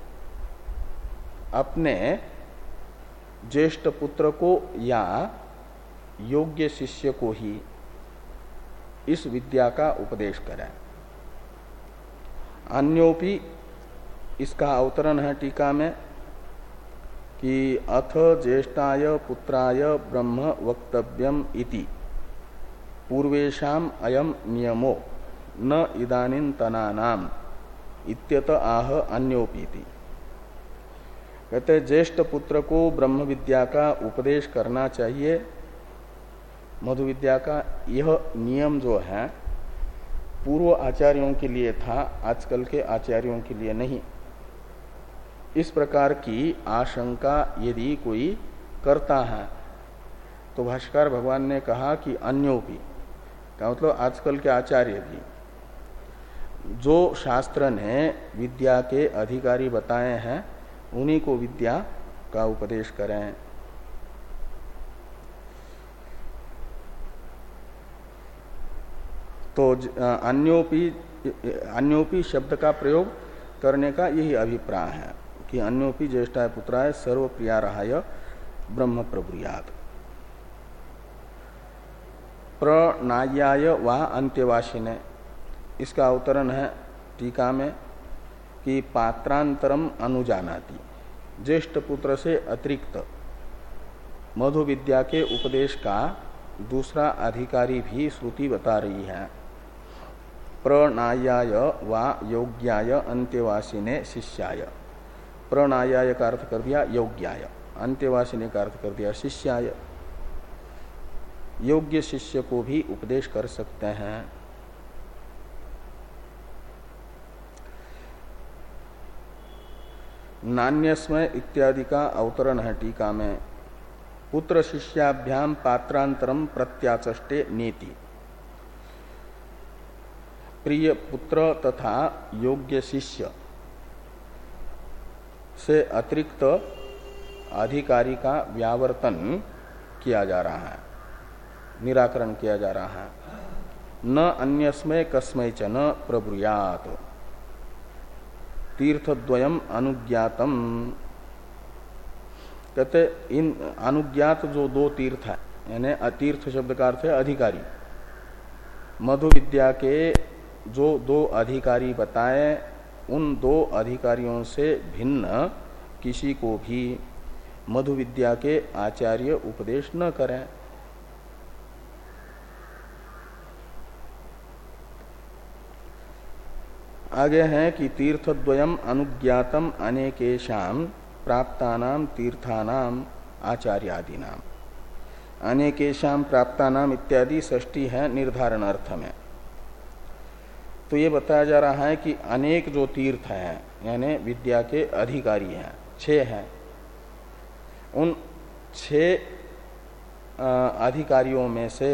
अपने ज्येष्ठ पुत्र को या योग्य शिष्य को ही इस विद्या का उपदेश करें। अन्योपि इसका अवतरण है टीका में कि अथ ज्येष्ठाय पुत्राय ब्रह्म वक्तव्यम इति पूर्वेशाम अयम नियमो न इदानीन्तनानाम इत्यत आह अन्योपीति। कहते ज्येष्ठ पुत्र को ब्रह्म विद्या का उपदेश करना चाहिए। मधु विद्या का यह नियम जो है पूर्व आचार्यों के लिए था, आजकल के आचार्यों के लिए नहीं। इस प्रकार की आशंका यदि कोई करता है तो भाष्यकार भगवान ने कहा कि अन्योपि का मतलब आजकल के आचार्य भी, जो शास्त्र ने विद्या के अधिकारी बताए हैं उन्हीं को विद्या का उपदेश करें। तो अन्योपि अन्योपि शब्द का प्रयोग करने का यही अभिप्राय है कि अन्योपि ज्येष्ठाय पुत्राय सर्वप्रियाराहाय ब्रह्म प्रभुयात्। प्रणायाय वा अंत्यवासिने, इसका अवतरण है टीका में कि पात्रांतरम अनुजानाति, ज्येष्ठ पुत्र से अतिरिक्त मधु विद्या के उपदेश का दूसरा अधिकारी भी श्रुति बता रही है। प्रणायाय वा योग्याय अंत्यवासिने शिष्याय, प्रणायाय का अर्थ कर दिया योग्याय, अंत्यवासिने का अर्थ कर दिया शिष्याय। योग्य शिष्य को भी उपदेश कर सकते हैं। नान्यस्मय इत्यादि का अवतरण है टीका में। पुत्र शिष्याभ्याम पात्रांतरम प्रत्याचष्टे नीति, प्रिय पुत्र तथा योग्य शिष्य से अतिरिक्त अधिकारी का व्यावर्तन किया जा रहा है, निराकरण किया जा रहा है। न अन्यस्मय कस्मै च न प्रब्रूयात् तीर्थद्वयम् अनुज्ञातम। कहते इन अनुज्ञात जो दो तीर्थ है, यानी अतीर्थ शब्द का अर्थ है अधिकारी। मधु विद्या के जो दो अधिकारी बताए उन दो अधिकारियों से भिन्न किसी को भी मधु विद्या के आचार्य उपदेश न करें। आगे है कि तीर्थद्वयम् अनुज्ञातम अनेकेशाम प्राप्तानाम तीर्थानाम आचार्यादीनाम। अनेकेशाम प्राप्तानाम इत्यादि षष्ठी है निर्धारण अर्थ में। तो ये बताया जा रहा है कि अनेक जो तीर्थ हैं यानी विद्या के अधिकारी हैं, छह हैं, उन छह अधिकारियों में से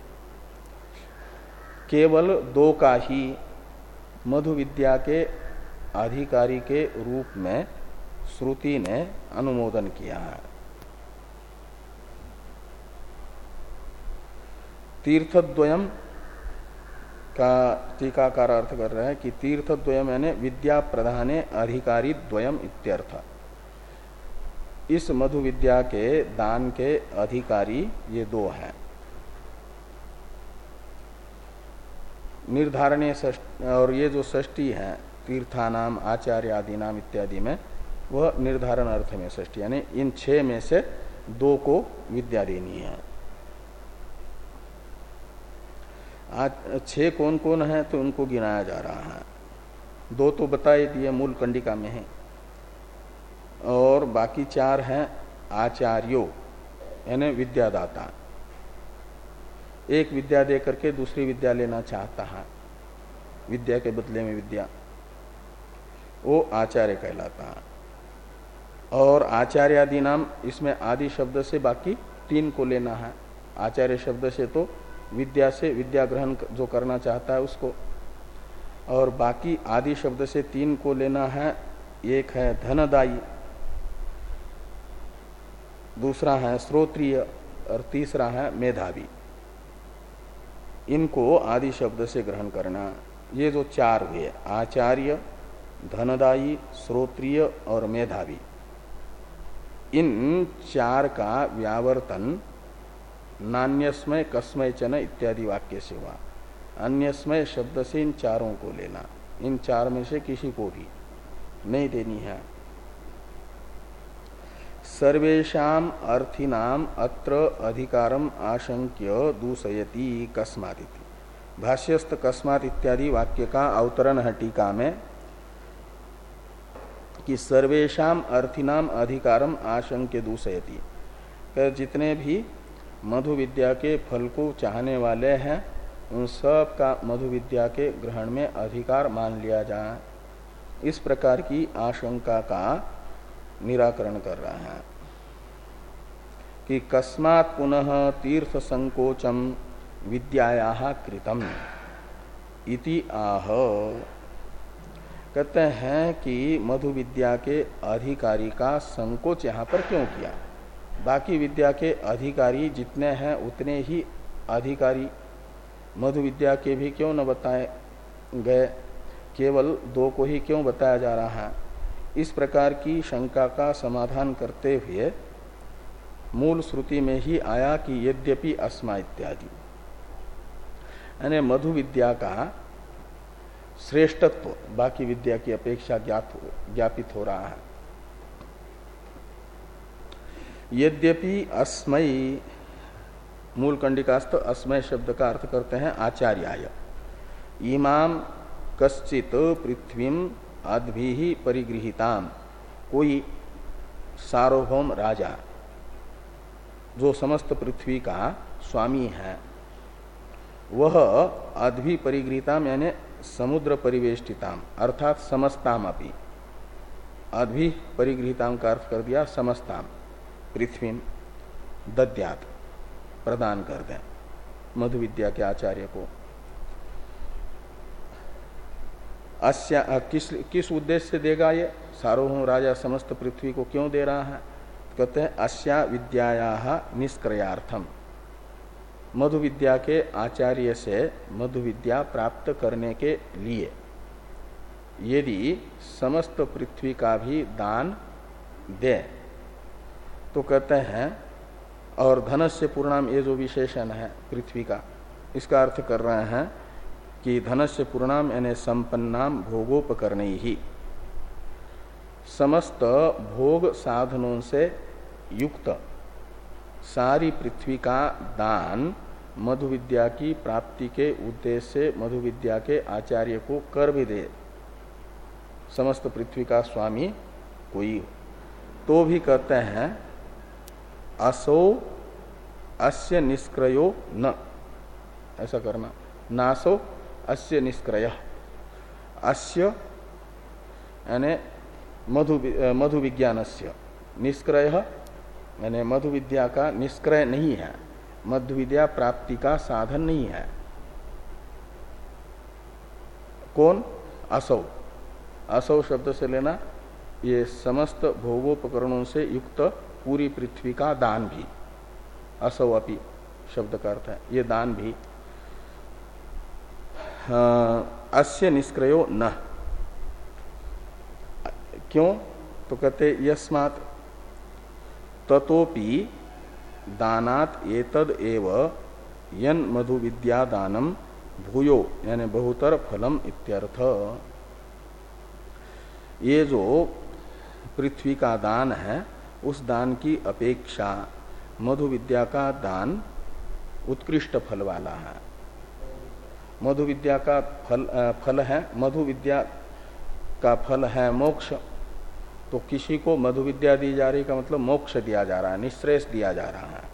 केवल दो का ही मधु विद्या के अधिकारी के रूप में श्रुति ने अनुमोदन किया है। तीर्थद्वयम का टीकाकार अर्थ कर रहे हैं कि तीर्थद्वयम यानी विद्या प्रधाने अधिकारी द्वयम इत्यर्थ। इस मधु विद्या के दान के अधिकारी ये दो हैं। निर्धारणे और ये जो षष्ठी है तीर्थानाम आचार्य आदि नाम इत्यादि में, वह निर्धारण अर्थ में षष्ठी यानी इन छह में से दो को विद्या देनी है। आज छह कौन कौन है तो उनको गिनाया जा रहा है। दो तो बताए दिए मूल कंडिका में है, और बाकी चार हैं आचार्यों यानी विद्यादाता। एक विद्या दे करके दूसरी विद्या लेना चाहता है, विद्या के बदले में विद्या, वो आचार्य कहलाता है। और आचार्य आदि नाम, इसमें आदि शब्द से बाकी तीन को लेना है। आचार्य शब्द से तो विद्या से विद्या ग्रहण जो करना चाहता है उसको, और बाकी आदि शब्द से तीन को लेना है। एक है धनदायी, दूसरा है श्रोत्रिय, और तीसरा है मेधावी। इनको आदि शब्द से ग्रहण करना। ये जो चार हुए, आचार्य, धनदायी, श्रोत्रिय और मेधावी, इन चार का व्यावर्तन नान्यस्मय कस्मय चन इत्यादि वाक्य से हुआ। अन्यस्मय शब्द से इन चारों को लेना, इन चार में से किसी को भी नहीं देनी है। सर्वेषाम अर्थीनाम अत्र अधिकारम आशंक्य दूषयति कस्मादिति। भाष्यस्थ कस्मात् इत्यादि वाक्य का अवतरण है टीका में कि सर्वेषाम अर्थीनाम अधिकारम आशंक्य दूषयति, जितने भी मधु विद्या के फल को चाहने वाले हैं उन सब का मधु विद्या के ग्रहण में अधिकार मान लिया जाए, इस प्रकार की आशंका का निराकरण कर रहा है कि कस्मात् पुनः तीर्थ संकोचम विद्यायाः कृतम इति आह। कहते हैं कि मधु विद्या के अधिकारी का संकोच यहाँ पर क्यों किया। बाकी विद्या के अधिकारी जितने हैं उतने ही अधिकारी मधु विद्या के भी क्यों न बताए गए, केवल दो को ही क्यों बताया जा रहा है। इस प्रकार की शंका का समाधान करते हुए मूल श्रुति में ही आया कि यद्यपि अस्मा इत्यादि, यानी मधु विद्या का श्रेष्ठत्व बाकी विद्या की अपेक्षा ज्ञात ज्ञापित हो रहा है। यद्यपि अस्मयी, मूल कंडिकास्थ अस्मय शब्द का अर्थ करते हैं आचार्याय। इमाम कश्चित पृथ्वीम अद्भिहि परिगृहिताम, कोई सार्वभौम राजा जो समस्त पृथ्वी का स्वामी है, वह अद्भि परिगृहिताम यानी समुद्र परिवेष्टिताम अर्थात समस्ताम अपि, अद्भि परिगृहिताम का अर्थ कर दिया समस्ताम, पृथ्वी दद्यात प्रदान कर दें मधु विद्या के आचार्य को। अस्या किस किस उद्देश्य से देगा ये सार्वभौम राजा समस्त पृथ्वी को क्यों दे रहा है। कहते हैं अस्या विद्यायाः निष्क्रयार्थम, मधु विद्या के आचार्य से मधु विद्या प्राप्त करने के लिए यदि समस्त पृथ्वी का भी दान दे तो कहते हैं, और धनस्य पूर्णाम ये जो विशेषण है पृथ्वी का, इसका अर्थ कर रहे हैं कि धनस्य पूर्णाम यानी संपन्नाम भोगोपकरणे ही, समस्त भोग साधनों से युक्त सारी पृथ्वी का दान मधु विद्या की प्राप्ति के उद्देश्य से मधु विद्या के आचार्य को कर भी दे समस्त पृथ्वी का स्वामी कोई, तो भी कहते हैं असो अस्य निष्क्रयो न, ऐसा करना, नासो अस्य निष्क्रय, अस्य यानी मधु मधु विज्ञानस्य, निष्क्रय यानी मधु विद्या का निष्क्रय नहीं है, मध्य विद्या प्राप्ति का साधन नहीं है। कौन? असौ। असौ शब्द से लेना ये समस्त भोगोपकरणों से युक्त पूरी पृथ्वी का दान भी, असौ अपि शब्द का अर्थ है ये दान भी। अस्य निष्क्रयो न, क्यों? तो कहते यस्मात् ततोपि दानात एतद एव यन मधु विद्या दानम भूयो यानी बहुतर फलम इत्यर्थ। ये जो पृथ्वी का दान है उस दान की अपेक्षा मधु विद्या का दान उत्कृष्ट फल वाला है। मधु विद्या का फल फल है, मधु विद्या का फल है मोक्ष। तो किसी को मधु विद्या दी जा रही का मतलब मोक्ष दिया जा रहा है, निश्रेष दिया जा रहा है।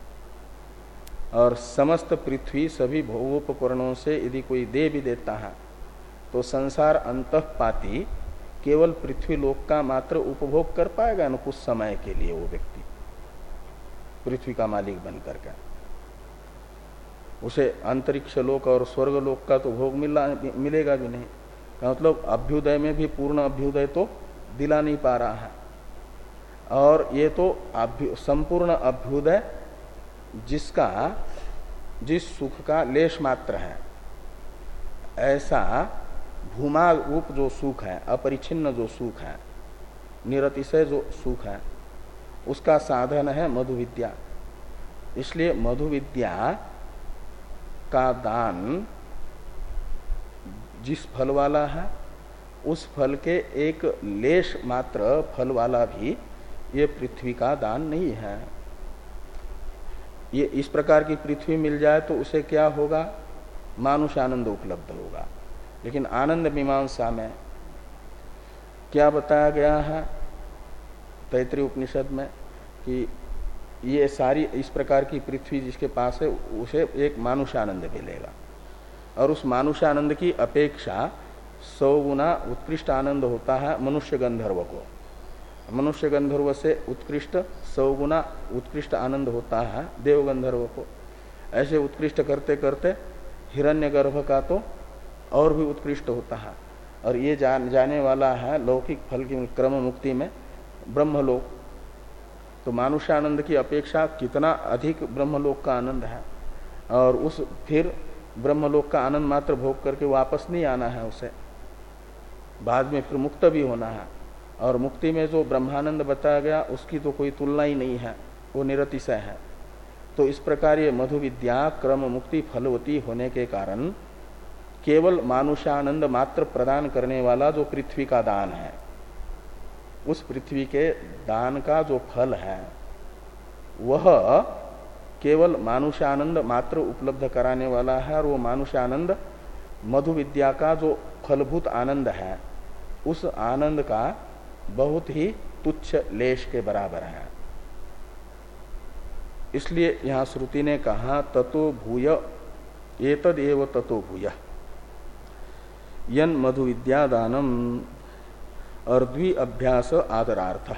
और समस्त पृथ्वी सभी भोगोपकरणों से यदि कोई दे भी देता है तो संसार अंतःपाती केवल पृथ्वी लोक का मात्र उपभोग कर पाएगा ना कुछ समय के लिए वो व्यक्ति पृथ्वी का मालिक बन करके। उसे अंतरिक्ष लोक और स्वर्ग लोक का तो भोग मिला मिलेगा भी नहीं। का मतलब अभ्युदय में भी पूर्ण अभ्युदय तो दिला नहीं पा रहा है। और ये तो संपूर्ण अभ्युदय जिसका जिस सुख का लेश मात्र है, ऐसा भूमा रूप जो सुख है, अपरिछिन्न जो सुख है, निरतिशय जो सुख है, उसका साधन है मधु विद्या। इसलिए मधु विद्या का दान जिस फल वाला है उस फल के एक लेश मात्र फल वाला भी ये पृथ्वी का दान नहीं है। ये इस प्रकार की पृथ्वी मिल जाए तो उसे क्या होगा? मानुष आनंद उपलब्ध होगा। लेकिन आनंद मीमांसा में क्या बताया गया है तैत्रीय उपनिषद में कि ये सारी इस प्रकार की पृथ्वी जिसके पास है उसे एक मानुषानंद मिलेगा और उस मानुषानंद की अपेक्षा सौ गुना उत्कृष्ट आनंद होता है मनुष्य गंधर्व को। मनुष्य गंधर्व से उत्कृष्ट सौ गुना उत्कृष्ट आनंद होता है देव गंधर्व को। ऐसे उत्कृष्ट करते करते हिरण्यगर्भ का तो और भी उत्कृष्ट होता है। और ये जान जाने वाला है लौकिक फल की क्रम मुक्ति में ब्रह्मलोक। तो मानुषानंद की अपेक्षा कितना अधिक ब्रह्मलोक का आनंद है। और उस फिर ब्रह्मलोक का आनंद मात्र भोग करके वापस नहीं आना है, उसे बाद में फिर मुक्त भी होना है। और मुक्ति में जो ब्रह्मानंद बताया गया उसकी तो कोई तुलना ही नहीं है, वो निरतिशय है। तो इस प्रकार ये मधु विद्या क्रम मुक्ति फलवती होने के कारण केवल मानुषानंद मात्र प्रदान करने वाला जो पृथ्वी का दान है, उस पृथ्वी के दान का जो फल है वह केवल मानुषानंद मात्र उपलब्ध कराने वाला है। और वो मानुषानंद मधु विद्या का जो फलभूत आनंद है उस आनंद का बहुत ही तुच्छ लेश के बराबर है। इसलिए यहां श्रुति ने कहा ततो भूय एतद एव ततो भूय यन मधु विद्या दानम और द्वि अभ्यास आदरार्थ।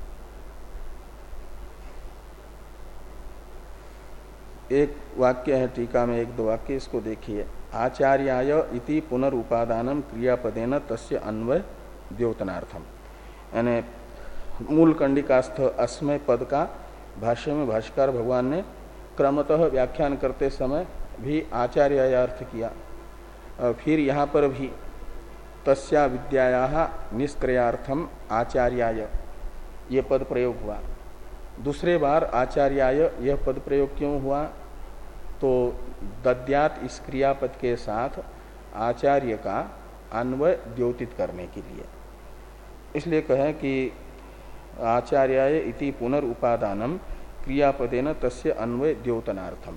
एक वाक्य है टीका में, एक दो वाक्य, इसको देखिए। आचार्याय इति पुनरुपादानम क्रियापदेन तस्य अन्वय द्योतनार्थम। यानी मूल कंडिकास्थ अस्मय पद का भाष्य में भाष्यकार भगवान ने क्रमतः व्याख्यान करते समय भी आचार्याय अर्थ किया। और फिर यहाँ पर भी तस्या विद्याया निष्क्रियार्थम आचार्याय ये पद प्रयोग हुआ। दूसरे बार आचार्याय यह पद प्रयोग क्यों हुआ? तो दद्यात इस क्रियापद के साथ आचार्य का अन्वय द्योतित करने के लिए। इसलिए कहें कि आचार्याय इति पुनरुपादानम क्रियापदेन तस्य अन्वय द्योतनार्थम।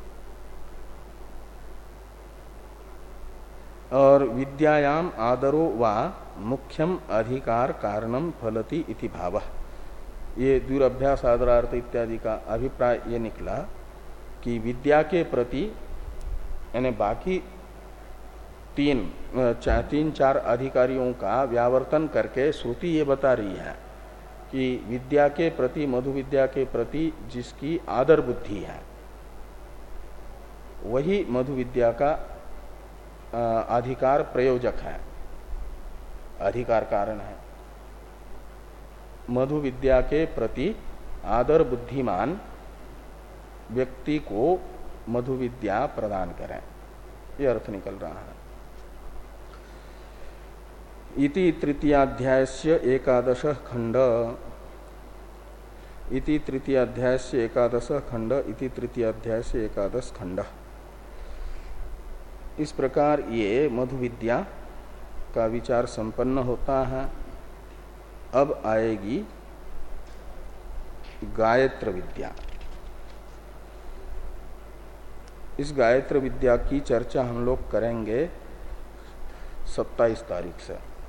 और विद्यायाम आदरो वा मुख्यम अधिकार कारणम फलति इति भावः। ये दुरभ्यास आदरार्थ इत्यादि का अभिप्राय ये निकला कि विद्या के प्रति यानी बाकी तीन चा, तीन चार अधिकारियों का व्यावर्तन करके श्रुति ये बता रही है कि विद्या के प्रति, मधु विद्या के प्रति जिसकी आदर बुद्धि है, वही मधु विद्या का अधिकार प्रयोजक है, अधिकार कारण है। मधु विद्या के प्रति आदर बुद्धिमान व्यक्ति को मधु विद्या प्रदान करें, ये अर्थ निकल रहा है। इति तृतीयाध्याय से एकादश खंड, इति तृतीयाध्याय से एकादश खंड, इति तृतीयाध्याय से एकादश खंड। इस प्रकार ये मधु विद्या का विचार संपन्न होता है। अब आएगी गायत्र विद्या। इस गायत्र विद्या की चर्चा हम लोग करेंगे सत्ताईस तारीख से।